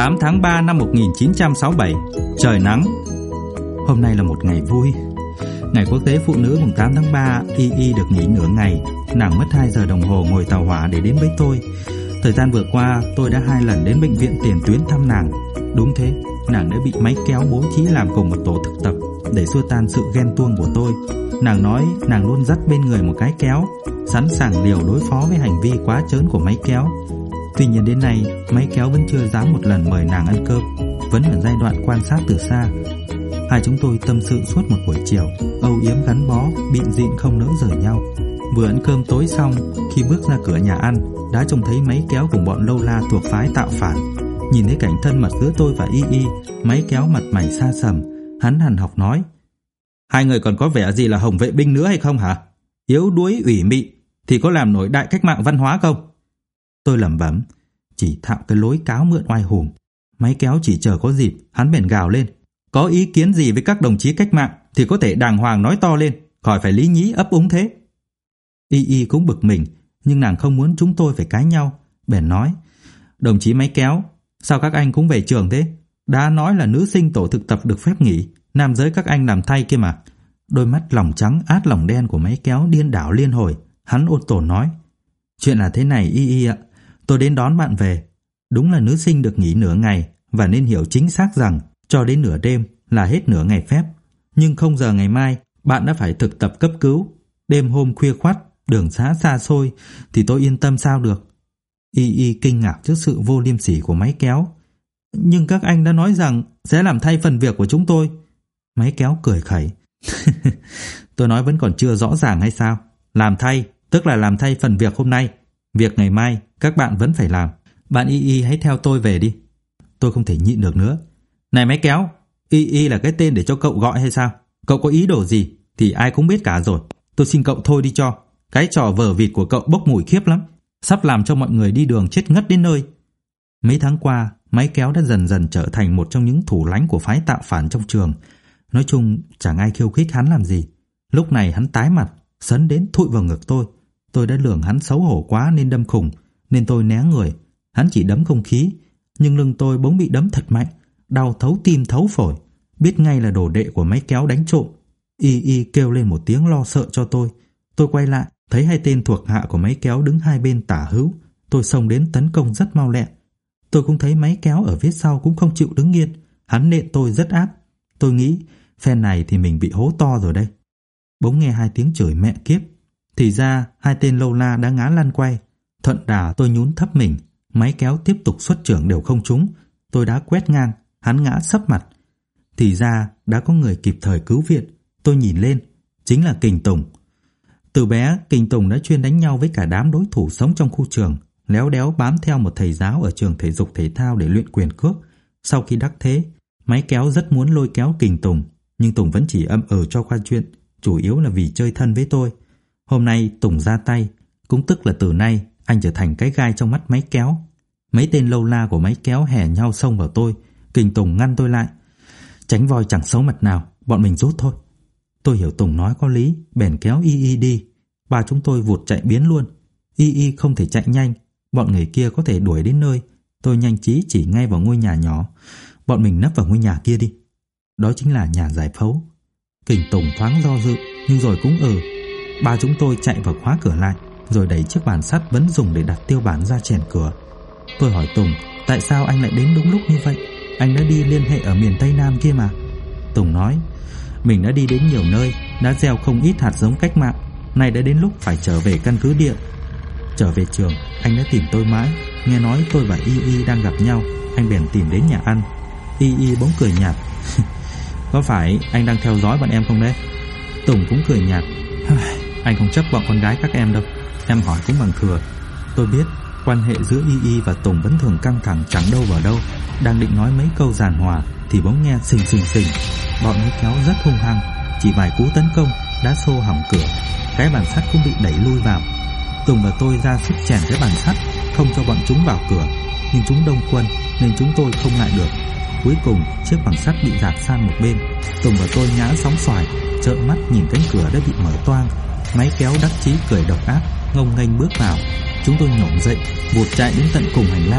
8 tháng 3 năm 1967, trời nắng. Hôm nay là một ngày vui. Ngày quốc tế phụ nữ mùng 8 tháng 3, Y được nghỉ nửa ngày. Nàng mất 2 giờ đồng hồ ngồi tàu hỏa để đến với tôi. Thời gian vừa qua, tôi đã 2 lần đến bệnh viện tiền tuyến thăm nàng. Đúng thế, nàng đã bị máy kéo bố trí làm cùng một tổ thực tập để xua tan sự ghen tuông của tôi. Nàng nói nàng luôn dắt bên người một cái kéo, sẵn sàng liều đối phó với hành vi quá trớn của máy kéo. Tuy nhiên đến nay, máy kéo vẫn chưa dám một lần mời nàng ăn cơm, vẫn ở giai đoạn quan sát từ xa. Hai chúng tôi tâm sự suốt một buổi chiều, âu yếm gắn bó, bịn dịn không nỡ rời nhau. Vừa ăn cơm tối xong, khi bước ra cửa nhà ăn, đã trông thấy máy kéo cùng bọn lâu la thuộc phái Tạo Phản. Nhìn thấy cảnh thân mật giữa tôi và Y, máy kéo mặt mày xa sầm, hắn hằn học nói: hai người còn có vẻ gì là hồng vệ binh nữa hay không hả? Yếu đuối ủy mị thì có làm nổi đại cách mạng văn hóa không? Tôi lẩm bẩm: chỉ thạo cái lối cáo mượn oai hùng. Máy kéo chỉ chờ có dịp, hắn bèn gào lên: có ý kiến gì với các đồng chí cách mạng thì có thể đàng hoàng nói to lên, khỏi phải lý nhí ấp úng thế. Y cũng bực mình, nhưng nàng không muốn chúng tôi phải cãi nhau, bèn nói: đồng chí máy kéo, sao các anh cũng về trường thế? Đã nói là nữ sinh tổ thực tập được phép nghỉ, nam giới các anh làm thay kia mà. Đôi mắt lòng trắng át lòng đen của máy kéo điên đảo liên hồi, hắn ôn tồn nói: chuyện là thế này Y ạ, tôi đến đón bạn về. Đúng là nữ sinh được nghỉ nửa ngày, và nên hiểu chính xác rằng cho đến nửa đêm là hết nửa ngày phép. Nhưng 0 giờ ngày mai, bạn đã phải thực tập cấp cứu. Đêm hôm khuya khoắt, đường xá xa xôi, thì tôi yên tâm sao được. Y kinh ngạc trước sự vô liêm sỉ của máy kéo. Nhưng các anh đã nói rằng sẽ làm thay phần việc của chúng tôi. Máy kéo cười khẩy. Tôi nói vẫn còn chưa rõ ràng hay sao? Làm thay, tức là làm thay phần việc hôm nay. Việc ngày mai, các bạn vẫn phải làm. Bạn Y hãy theo tôi về đi. Tôi không thể nhịn được nữa. Này máy kéo, Y là cái tên để cho cậu gọi hay sao? Cậu có ý đồ gì thì ai cũng biết cả rồi. Tôi xin cậu thôi đi cho. Cái trò vờ vịt của cậu bốc mùi khiếp lắm, sắp làm cho mọi người đi đường chết ngất đến nơi. Mấy tháng qua, máy kéo đã dần dần trở thành một trong những thủ lãnh của phái Tạo Phản trong trường. Nói chung chẳng ai khiêu khích hắn làm gì. Lúc này hắn tái mặt, sấn đến thụi vào ngực tôi. Tôi đã lường hắn xấu hổ quá nên đâm khùng, nên tôi né người. Hắn chỉ đấm không khí, nhưng lưng tôi bỗng bị đấm thật mạnh, đau thấu tim thấu phổi. Biết ngay là đồ đệ của máy kéo đánh trộm. Y kêu lên một tiếng lo sợ cho tôi. Tôi quay lại, thấy 2 tên thuộc hạ của máy kéo đứng hai bên tả hữu. Tôi xông đến tấn công rất mau lẹ. Tôi cũng thấy máy kéo ở phía sau cũng không chịu đứng yên. Hắn nện tôi rất ác. Tôi nghĩ phen này thì mình bị hố to rồi đây. Bỗng nghe 2 tiếng chửi mẹ kiếp. Thì ra 2 tên lâu la đã ngã lăn quay. Thuận đà tôi nhún thấp mình. Máy kéo tiếp tục xuất chưởng đều không trúng. Tôi đã quét ngang, hắn ngã sấp mặt. Thì ra đã có người kịp thời cứu viện. Tôi nhìn lên, chính là Kình Tùng. Từ bé, Kình Tùng đã chuyên đánh nhau với cả đám đối thủ sống trong khu trường, léo đéo bám theo một thầy giáo ở trường thể dục thể thao để luyện quyền cước. Sau khi đắc thế, máy kéo rất muốn lôi kéo Kình Tùng, nhưng Tùng vẫn chỉ cho qua chuyện, chủ yếu là vì chơi thân với tôi. Hôm nay Tùng ra tay, cũng tức là từ nay anh trở thành cái gai trong mắt máy kéo. Mấy tên lâu la của máy kéo hè nhau xông vào tôi. Kình Tùng ngăn tôi lại. Tránh voi chẳng xấu mặt nào, bọn mình rút thôi. Tôi hiểu Tùng nói có lý, bèn kéo Y đi. Ba chúng tôi vụt chạy biến luôn. Y không thể chạy nhanh, bọn người kia có thể đuổi đến nơi. Tôi nhanh trí chỉ ngay vào ngôi nhà nhỏ. Bọn mình nấp vào ngôi nhà kia đi. Đó chính là nhà giải phẫu. Kình Tùng thoáng do dự, nhưng rồi cũng Ba chúng tôi chạy vào khóa cửa lại, rồi đẩy chiếc bàn sắt vẫn dùng để đặt tiêu bản ra chèn cửa. Tôi hỏi Tùng, tại sao anh lại đến đúng lúc như vậy? Anh đã đi liên hệ ở miền Tây Nam kia mà. Tùng nói, mình đã đi đến nhiều nơi, đã gieo không ít hạt giống cách mạng. Nay đã đến lúc phải trở về căn cứ địa. Trở về trường, anh đã tìm tôi mãi. Nghe nói tôi và Y đang gặp nhau, anh bèn tìm đến nhà ăn. Y bỗng cười nhạt. Có phải anh đang theo dõi bọn em không đấy? Tùng cũng cười nhạt. Anh không chấp bọn con gái các em đâu, em hỏi cũng bằng thừa. Tôi biết quan hệ giữa Y và Tùng vẫn thường căng thẳng chẳng đâu vào đâu. Đang định nói mấy câu giàn hòa thì bỗng nghe xình xình. Bọn máy kéo rất hung hăng, chỉ vài cú tấn công đã xô hỏng cửa. Cái bàn sắt cũng bị đẩy lui vào. Tùng và tôi ra sức chèn cái bàn sắt, không cho bọn chúng vào cửa. Nhưng chúng đông quân nên chúng tôi không lại được. Cuối cùng chiếc bàn sắt bị dạt sang một bên. Tùng và tôi ngã sóng xoài, trợn mắt nhìn cánh cửa đã bị mở toang. Máy kéo đắc chí cười độc ác, ngông nghênh bước vào. Chúng tôi nhổm dậy, vụt chạy đến tận cùng hành lang.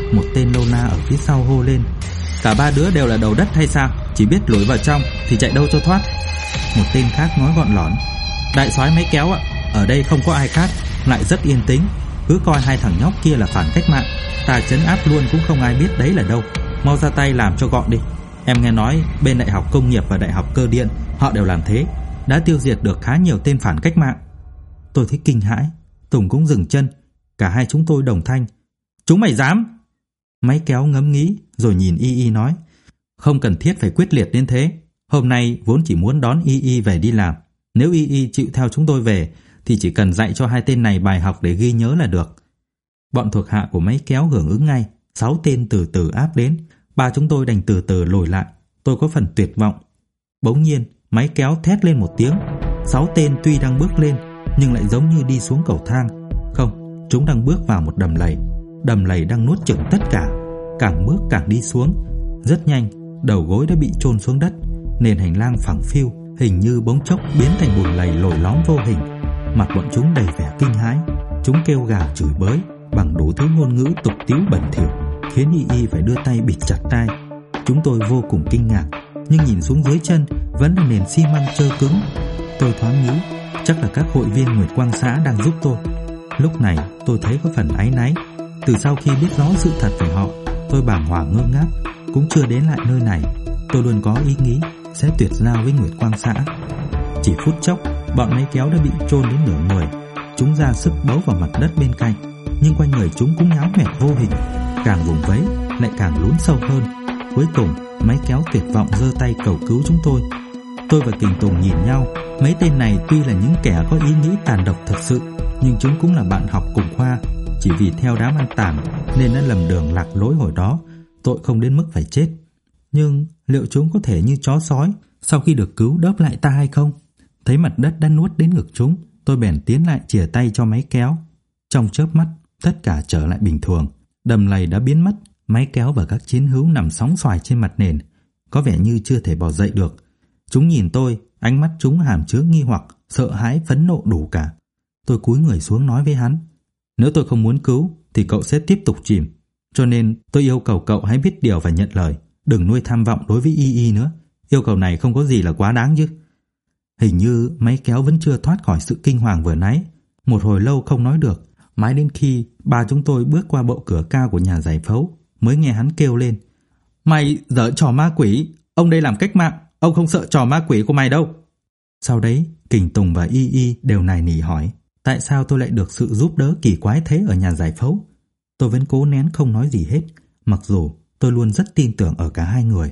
Một tên lâu la ở phía sau hô lên: "Cả ba đứa đều là đầu đất hay sao? Chỉ biết lủi vào trong thì chạy đâu cho thoát." Một tên khác nói gọn lỏn: "Đại soái Máy Kéo ạ, ở đây không có ai khác, lại rất yên tĩnh. Cứ coi hai thằng nhóc kia là phản cách mạng, ta trấn áp luôn cũng không ai biết đấy là đâu. Mau ra tay làm cho gọn đi. Em nghe nói bên Đại học Công nghiệp và Đại học Cơ điện họ đều làm thế, đã tiêu diệt được khá nhiều tên phản cách mạng." Tôi thấy kinh hãi, Tùng cũng dừng chân, cả hai chúng tôi đồng thanh: "Chúng mày dám?" Máy Kéo ngẫm nghĩ rồi nhìn Y Y nói: "Không cần thiết phải quyết liệt đến thế. Hôm nay vốn chỉ muốn đón Y Y về đi làm. Nếu Y Y chịu theo chúng tôi về thì chỉ cần dạy cho hai tên này bài học để ghi nhớ là được." Bọn thuộc hạ của Máy Kéo hưởng ứng ngay. 6 tên từ từ áp đến. Ba chúng tôi đành từ từ lùi lại. Tôi có phần tuyệt vọng. Bỗng nhiên Máy Kéo thét lên một tiếng. 6 tên tuy đang bước lên nhưng lại giống như đi xuống cầu thang. Không, chúng đang bước vào một đầm lầy. Đầm lầy đang nuốt chửng tất cả. Càng bước càng đi xuống. Rất nhanh, đầu gối đã bị chôn xuống đất. Nền hành lang phẳng phiu hình như bỗng chốc biến thành bùn lầy lồi lõm vô hình. Mặt bọn chúng đầy vẻ kinh hãi. Chúng kêu gào chửi bới bằng đủ thứ ngôn ngữ tục tĩu bẩn thỉu, khiến Y Y phải đưa tay bịt chặt tai. Chúng tôi vô cùng kinh ngạc, nhưng nhìn xuống dưới chân vẫn là nền xi măng trơ cứng. Tôi thoáng nghĩ chắc là các hội viên Nguyệt Quang xã đang giúp tôi. Lúc này tôi thấy có phần áy náy. Từ sau khi biết rõ sự thật về họ, tôi bàng hoàng ngơ ngác. Cũng chưa đến lại nơi này, tôi luôn có ý nghĩ sẽ tuyệt giao với Nguyệt Quang xã. Chỉ phút chốc, bọn Máy Kéo đã bị chôn đến nửa người. Chúng ra sức bấu vào mặt đất bên cạnh, nhưng quanh người chúng cũng nháo nhẹt vô hình. Càng vùng vẫy lại càng lún sâu hơn. Cuối cùng Máy Kéo tuyệt vọng giơ tay cầu cứu chúng tôi. Tôi và Kình Tùng nhìn nhau. Mấy tên này tuy là những kẻ có ý nghĩ tàn độc thật sự, nhưng chúng cũng là bạn học cùng khoa. Chỉ vì theo đám ăn tàn nên đã lầm đường lạc lối hồi đó. Tội không đến mức phải chết. Nhưng liệu chúng có thể như chó sói sau khi được cứu đớp lại ta hay không? Thấy mặt đất đã nuốt đến ngực chúng, tôi bèn tiến lại chìa tay cho Máy Kéo. Trong chớp mắt, tất cả trở lại bình thường. Đầm lầy đã biến mất. Máy Kéo và các chiến hữu nằm sóng xoài trên mặt nền, có vẻ như chưa thể bò dậy được. Chúng nhìn tôi, ánh mắt chúng hàm chứa nghi hoặc, sợ hãi, phẫn nộ đủ cả. Tôi cúi người xuống nói với hắn: "Nếu tôi không muốn cứu thì cậu sẽ tiếp tục chìm. Cho nên tôi yêu cầu cậu hãy biết điều và nhận lời. Đừng nuôi tham vọng đối với Y Y nữa. Yêu cầu này không có gì là quá đáng chứ." Hình như Máy Kéo vẫn chưa thoát khỏi sự kinh hoàng vừa nãy. Một hồi lâu không nói được, mãi đến khi ba chúng tôi bước qua bộ cửa cao của nhà giải phẫu mới nghe hắn kêu lên: "Mày giở trò ma quỷ, ông đây làm cách mạng, ông không sợ trò ma quỷ của mày đâu." Sau đấy Kình Tùng và Y Y đều nài nỉ hỏi tại sao tôi lại được sự giúp đỡ kỳ quái thế ở nhà giải phẫu. Tôi vẫn cố nén không nói gì hết, mặc dù tôi luôn rất tin tưởng ở cả hai người.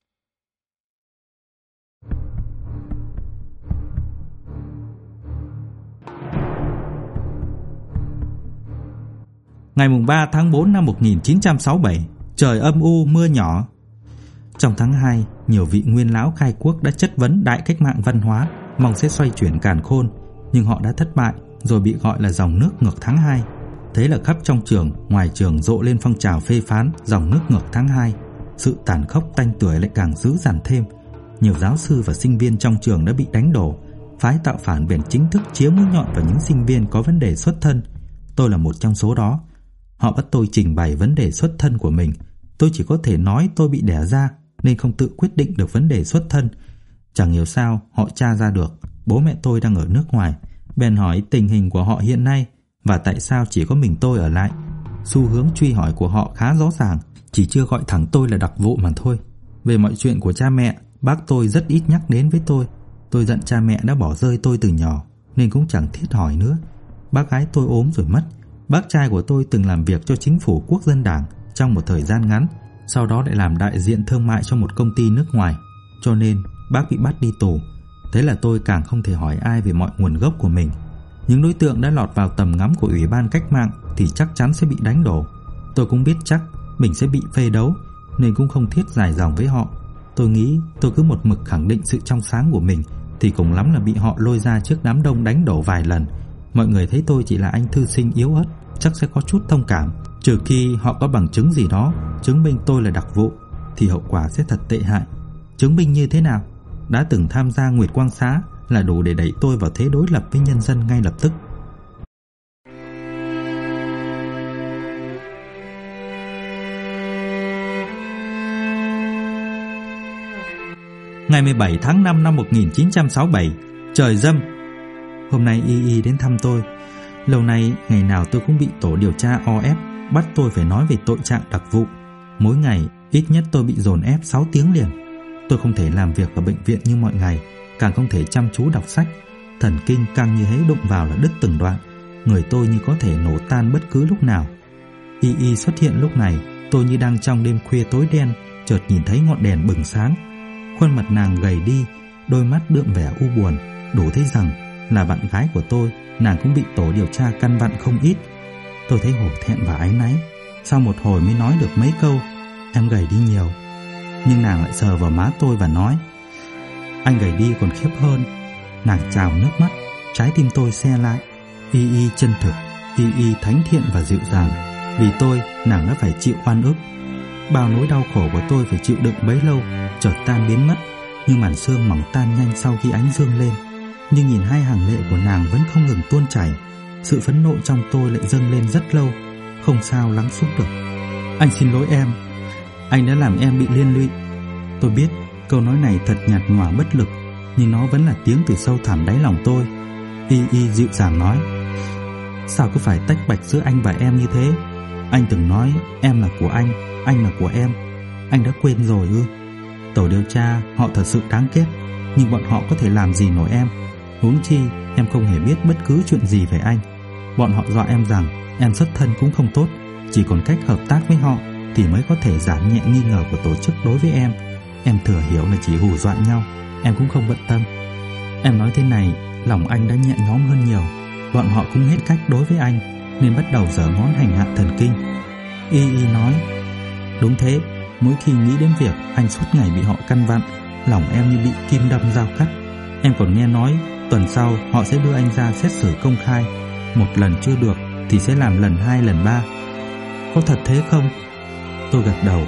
Ngày 3 tháng 4 năm 1967, trời âm u mưa nhỏ. Trong tháng 2, nhiều vị nguyên lão khai quốc đã chất vấn đại cách mạng văn hóa, mong sẽ xoay chuyển càn khôn, nhưng họ đã thất bại rồi bị gọi là dòng nước ngược tháng 2. Thế là khắp trong trường, ngoài trường rộ lên phong trào phê phán dòng nước ngược tháng 2. Sự tàn khốc tanh tưởi lại càng dữ dằn thêm. Nhiều giáo sư và sinh viên trong trường đã bị đánh đổ. Phái tạo phản bèn chính thức chiếu mũi nhọn vào những sinh viên có vấn đề xuất thân. Tôi là một trong số đó. Họ bắt tôi trình bày vấn đề xuất thân của mình. Tôi chỉ có thể nói tôi bị đẻ ra nên không tự quyết định được vấn đề xuất thân. Chẳng hiểu sao họ tra ra được bố mẹ tôi đang ở nước ngoài, bèn hỏi tình hình của họ hiện nay và tại sao chỉ có mình tôi ở lại. Xu hướng truy hỏi của họ khá rõ ràng, chỉ chưa gọi thẳng tôi là đặc vụ mà thôi. Về mọi chuyện của cha mẹ, bác tôi rất ít nhắc đến với tôi. Tôi giận cha mẹ đã bỏ rơi tôi từ nhỏ nên cũng chẳng thiết hỏi nữa. Bác gái tôi ốm rồi mất. Bác trai của tôi từng làm việc cho chính phủ Quốc dân Đảng trong một thời gian ngắn, sau đó lại làm đại diện thương mại cho một công ty nước ngoài, cho nên bác bị bắt đi tù. Thế là tôi càng không thể hỏi ai về mọi nguồn gốc của mình. Những đối tượng đã lọt vào tầm ngắm của Ủy ban Cách mạng thì chắc chắn sẽ bị đánh đổ. Tôi cũng biết chắc mình sẽ bị phê đấu nên cũng không thiết dài dòng với họ. Tôi nghĩ tôi cứ một mực khẳng định sự trong sáng của mình thì cùng lắm là bị họ lôi ra trước đám đông đánh đổ vài lần. Mọi người thấy tôi chỉ là anh thư sinh yếu ớt chắc sẽ có chút thông cảm, trừ khi họ có bằng chứng gì đó chứng minh tôi là đặc vụ thì hậu quả sẽ thật tệ hại. Chứng minh như thế nào? Đã từng tham gia Nguyệt Quang xã là đủ để đẩy tôi vào thế đối lập với nhân dân ngay lập tức. Ngày 17 tháng 5 năm 1967, trời râm. Hôm nay Y đến thăm tôi. Lâu nay ngày nào tôi cũng bị tổ điều tra o ép, bắt tôi phải nói về tội trạng đặc vụ. Mỗi ngày ít nhất tôi bị dồn ép 6 tiếng liền. Tôi không thể làm việc ở bệnh viện như mọi ngày, càng không thể chăm chú đọc sách. Thần kinh căng như hễ đụng vào là đứt từng đoạn. Người tôi như có thể nổ tan bất cứ lúc nào. Y xuất hiện lúc này, tôi như đang trong đêm khuya tối đen, chợt nhìn thấy ngọn đèn bừng sáng. Khuôn mặt nàng gầy đi, đôi mắt đượm vẻ u buồn, đủ thấy rằng là bạn gái của tôi, nàng cũng bị tổ điều tra căn vặn không ít. Tôi thấy hổ thẹn và áy náy. Sau một hồi mới nói được mấy câu, em gầy đi nhiều. Nhưng nàng lại sờ vào má tôi và nói, anh gầy đi còn khiếp hơn. Nàng trào nước mắt, trái tim tôi se lại. Y chân thực, Y thánh thiện và dịu dàng. Vì tôi, nàng đã phải chịu oan ức. Bao nỗi đau khổ của tôi phải chịu đựng bấy lâu chợt tan biến mất, như màn sương mỏng tan nhanh sau khi ánh dương lên. Nhưng nhìn hai hàng lệ của nàng vẫn không ngừng tuôn chảy. Sự phẫn nộ trong tôi lại dâng lên rất lâu, không sao lắng xuống được. Anh xin lỗi em, anh đã làm em bị liên lụy. Tôi biết câu nói này thật nhạt nhòa bất lực, nhưng nó vẫn là tiếng từ sâu thẳm đáy lòng tôi. Y dịu dàng nói, sao cứ phải tách bạch giữa anh và em như thế? Anh từng nói em là của anh là của em. Anh đã quên rồi ư? Tổ điều tra họ thật sự đáng ghét, nhưng bọn họ có thể làm gì nổi em? Huống chi em không hề biết bất cứ chuyện gì về anh. Bọn họ dọa em rằng em xuất thân cũng không tốt, chỉ còn cách hợp tác với họ thì mới có thể giảm nhẹ nghi ngờ của tổ chức đối với em. Em thừa hiểu là chỉ hù dọa nhau, em cũng không bận tâm. Em nói thế này, lòng anh đã nhẹ nhõm hơn nhiều. Bọn họ cũng hết cách đối với anh, nên bắt đầu giở ngón hành hạ thần kinh. Y nói, đúng thế, mỗi khi nghĩ đến việc anh suốt ngày bị họ căn vặn, lòng em như bị kim đâm dao cắt. Em còn nghe nói tuần sau họ sẽ đưa anh ra xét xử công khai. Một lần chưa được thì sẽ làm lần 2, lần 3. Có thật thế không? Tôi gật đầu.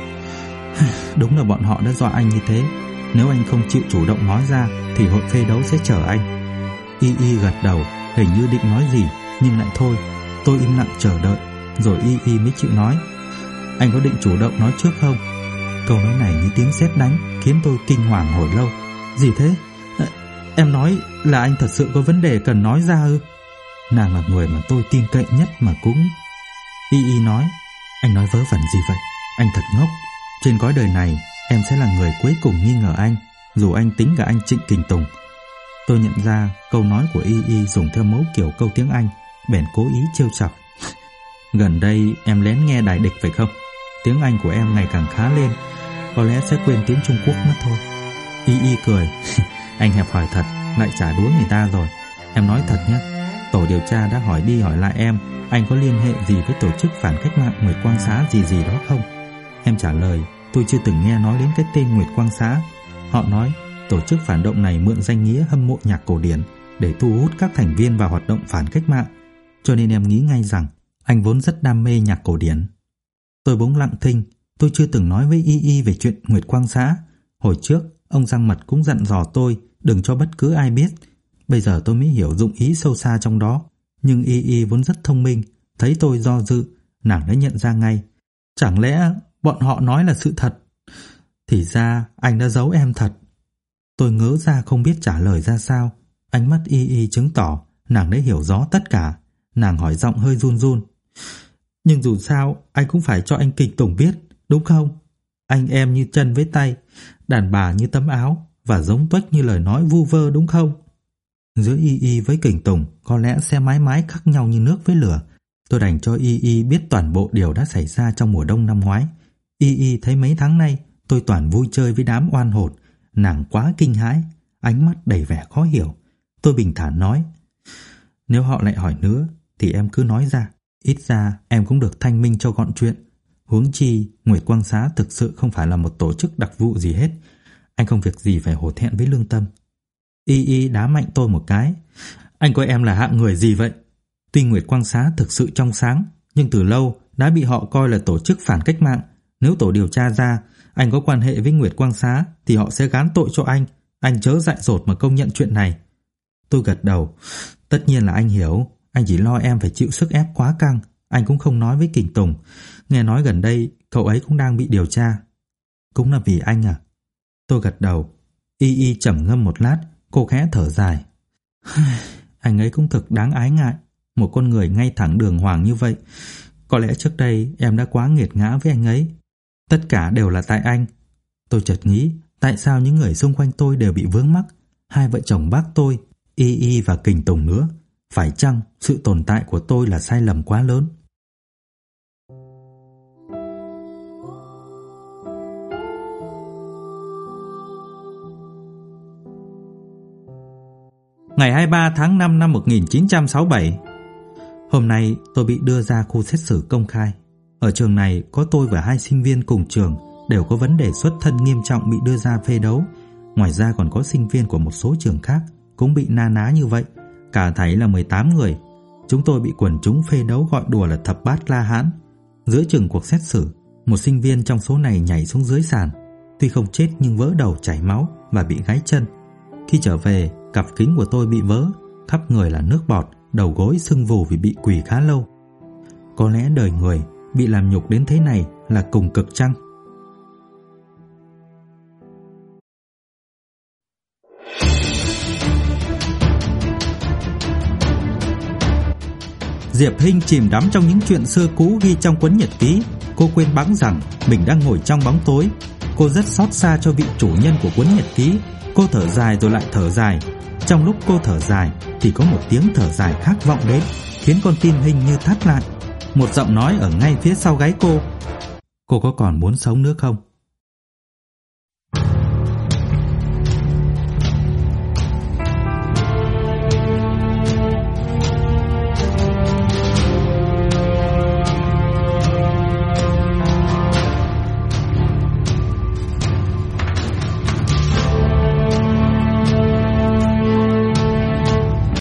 Đúng là bọn họ đã dọa anh như thế. Nếu anh không chịu chủ động nói ra thì hội phê đấu sẽ chở anh. Y gật đầu, hình như định nói gì nhưng lại thôi. Tôi im lặng chờ đợi, rồi Y mới chịu nói. Anh có định chủ động nói trước không? Câu nói này như tiếng sét đánh, khiến tôi kinh hoàng hồi lâu. Gì thế? Em nói là anh thật sự có vấn đề cần nói ra ư? Nàng là người mà tôi tin cậy nhất mà cũng... Y nói, anh nói vớ vẩn gì vậy? Anh thật ngốc. Trên cõi đời này, em sẽ là người cuối cùng nghi ngờ anh, dù anh tính cả anh Trịnh Kình Tùng. Tôi nhận ra câu nói của Y dùng theo mẫu kiểu câu tiếng Anh, bèn cố ý trêu chọc. Gần đây em lén nghe đài địch phải không? Tiếng Anh của em ngày càng khá lên, có lẽ sẽ quên tiếng Trung Quốc mất thôi. Y cười. Anh hẹp hòi thật, lại trả đũa người ta rồi. Em nói thật nhé, tổ điều tra đã hỏi đi hỏi lại em, anh có liên hệ gì với tổ chức phản cách mạng Nguyệt Quang Xá gì đó không? Em trả lời, tôi chưa từng nghe nói đến cái tên Nguyệt Quang Xá. Họ nói tổ chức phản động này mượn danh nghĩa hâm mộ nhạc cổ điển để thu hút các thành viên vào hoạt động phản cách mạng, cho nên em nghĩ ngay rằng anh vốn rất đam mê nhạc cổ điển. Tôi bỗng lặng thinh. Tôi chưa từng nói với Y về chuyện Nguyệt Quang Xá. Hồi trước ông Giang Mật cũng dặn dò tôi đừng cho bất cứ ai biết. Bây giờ tôi mới hiểu dụng ý sâu xa trong đó. Nhưng Y vốn rất thông minh, thấy tôi do dự, nàng đã nhận ra ngay. Chẳng lẽ bọn họ nói là sự thật? Thì ra anh đã giấu em thật. Tôi ngớ ra không biết trả lời ra sao. Ánh mắt Y chứng tỏ nàng đã hiểu rõ tất cả. Nàng hỏi giọng hơi run run. Nhưng dù sao anh cũng phải cho anh Kình Tùng biết, đúng không? Anh em như chân với tay, đàn bà như tấm áo, và giống tuếch như lời nói vu vơ, đúng không? Giữa Y với Kình Tùng có lẽ sẽ mãi mãi khác nhau như nước với lửa. Tôi đành cho Y biết toàn bộ điều đã xảy ra trong mùa đông năm ngoái. Y thấy mấy tháng nay tôi toàn vui chơi với đám oan hồn. Nàng quá kinh hãi, ánh mắt đầy vẻ khó hiểu. Tôi bình thản nói, nếu họ lại hỏi nữa thì em cứ nói ra, ít ra em cũng được thanh minh cho gọn chuyện. Huống chi Nguyệt Quang Xá thực sự không phải là một tổ chức đặc vụ gì hết. Anh không việc gì phải hổ thẹn với lương tâm. Y đá mạnh tôi một cái. Anh coi em là hạng người gì vậy? Tuy Nguyệt Quang Xá thực sự trong sáng, nhưng từ lâu đã bị họ coi là tổ chức phản cách mạng. Nếu tổ điều tra ra anh có quan hệ với Nguyệt Quang Xá thì họ sẽ gán tội cho anh. Anh chớ dại dột mà công nhận chuyện này. Tôi gật đầu. Tất nhiên là anh hiểu. Anh chỉ lo em phải chịu sức ép quá căng. Anh cũng không nói với Kình Tùng. Nghe nói gần đây cậu ấy cũng đang bị điều tra. Cũng là vì anh à? Tôi gật đầu. Y Y trầm ngâm một lát, cô khẽ thở dài. Anh ấy cũng thực đáng ái ngại, một con người ngay thẳng đường hoàng như vậy. Có lẽ trước đây em đã quá nghiệt ngã với anh ấy. Tất cả đều là tại anh. Tôi chợt nghĩ, tại sao những người xung quanh tôi đều bị vướng mắc? Hai vợ chồng bác tôi, Y Y và Kình Tùng nữa. Phải chăng sự tồn tại của tôi là sai lầm quá lớn? Ngày 23 tháng 5 năm 1967. Hôm nay tôi bị đưa ra khu xét xử công khai. Ở trường này có tôi và 2 sinh viên cùng trường đều có vấn đề xuất thân nghiêm trọng bị đưa ra phê đấu. Ngoài ra còn có sinh viên của một số trường khác cũng bị na ná như vậy. Cả thảy là 18 người. Chúng tôi bị quần chúng phê đấu gọi đùa là thập bát La Hán. Giữa chừng cuộc xét xử, một sinh viên trong số này nhảy xuống dưới sàn. Tuy không chết nhưng vỡ đầu chảy máu và bị gãy chân. Khi trở về, cặp kính của tôi bị vỡ, khắp người là nước bọt, đầu gối sưng vù vì bị quỳ khá lâu. Có lẽ đời người bị làm nhục đến thế này là cùng cực chăng? Diệp Hinh chìm đắm trong những chuyện xưa cũ ghi trong cuốn nhật ký. Cô quên bẵng rằng mình đang ngồi trong bóng tối. Cô rất xót xa cho vị chủ nhân của cuốn nhật ký. Cô thở dài rồi lại thở dài. Trong lúc cô thở dài thì có một tiếng thở dài khác vọng đến, khiến con tim Hinh như thắt lại. Một giọng nói ở ngay phía sau gáy cô: "Cô có còn muốn sống nữa không?"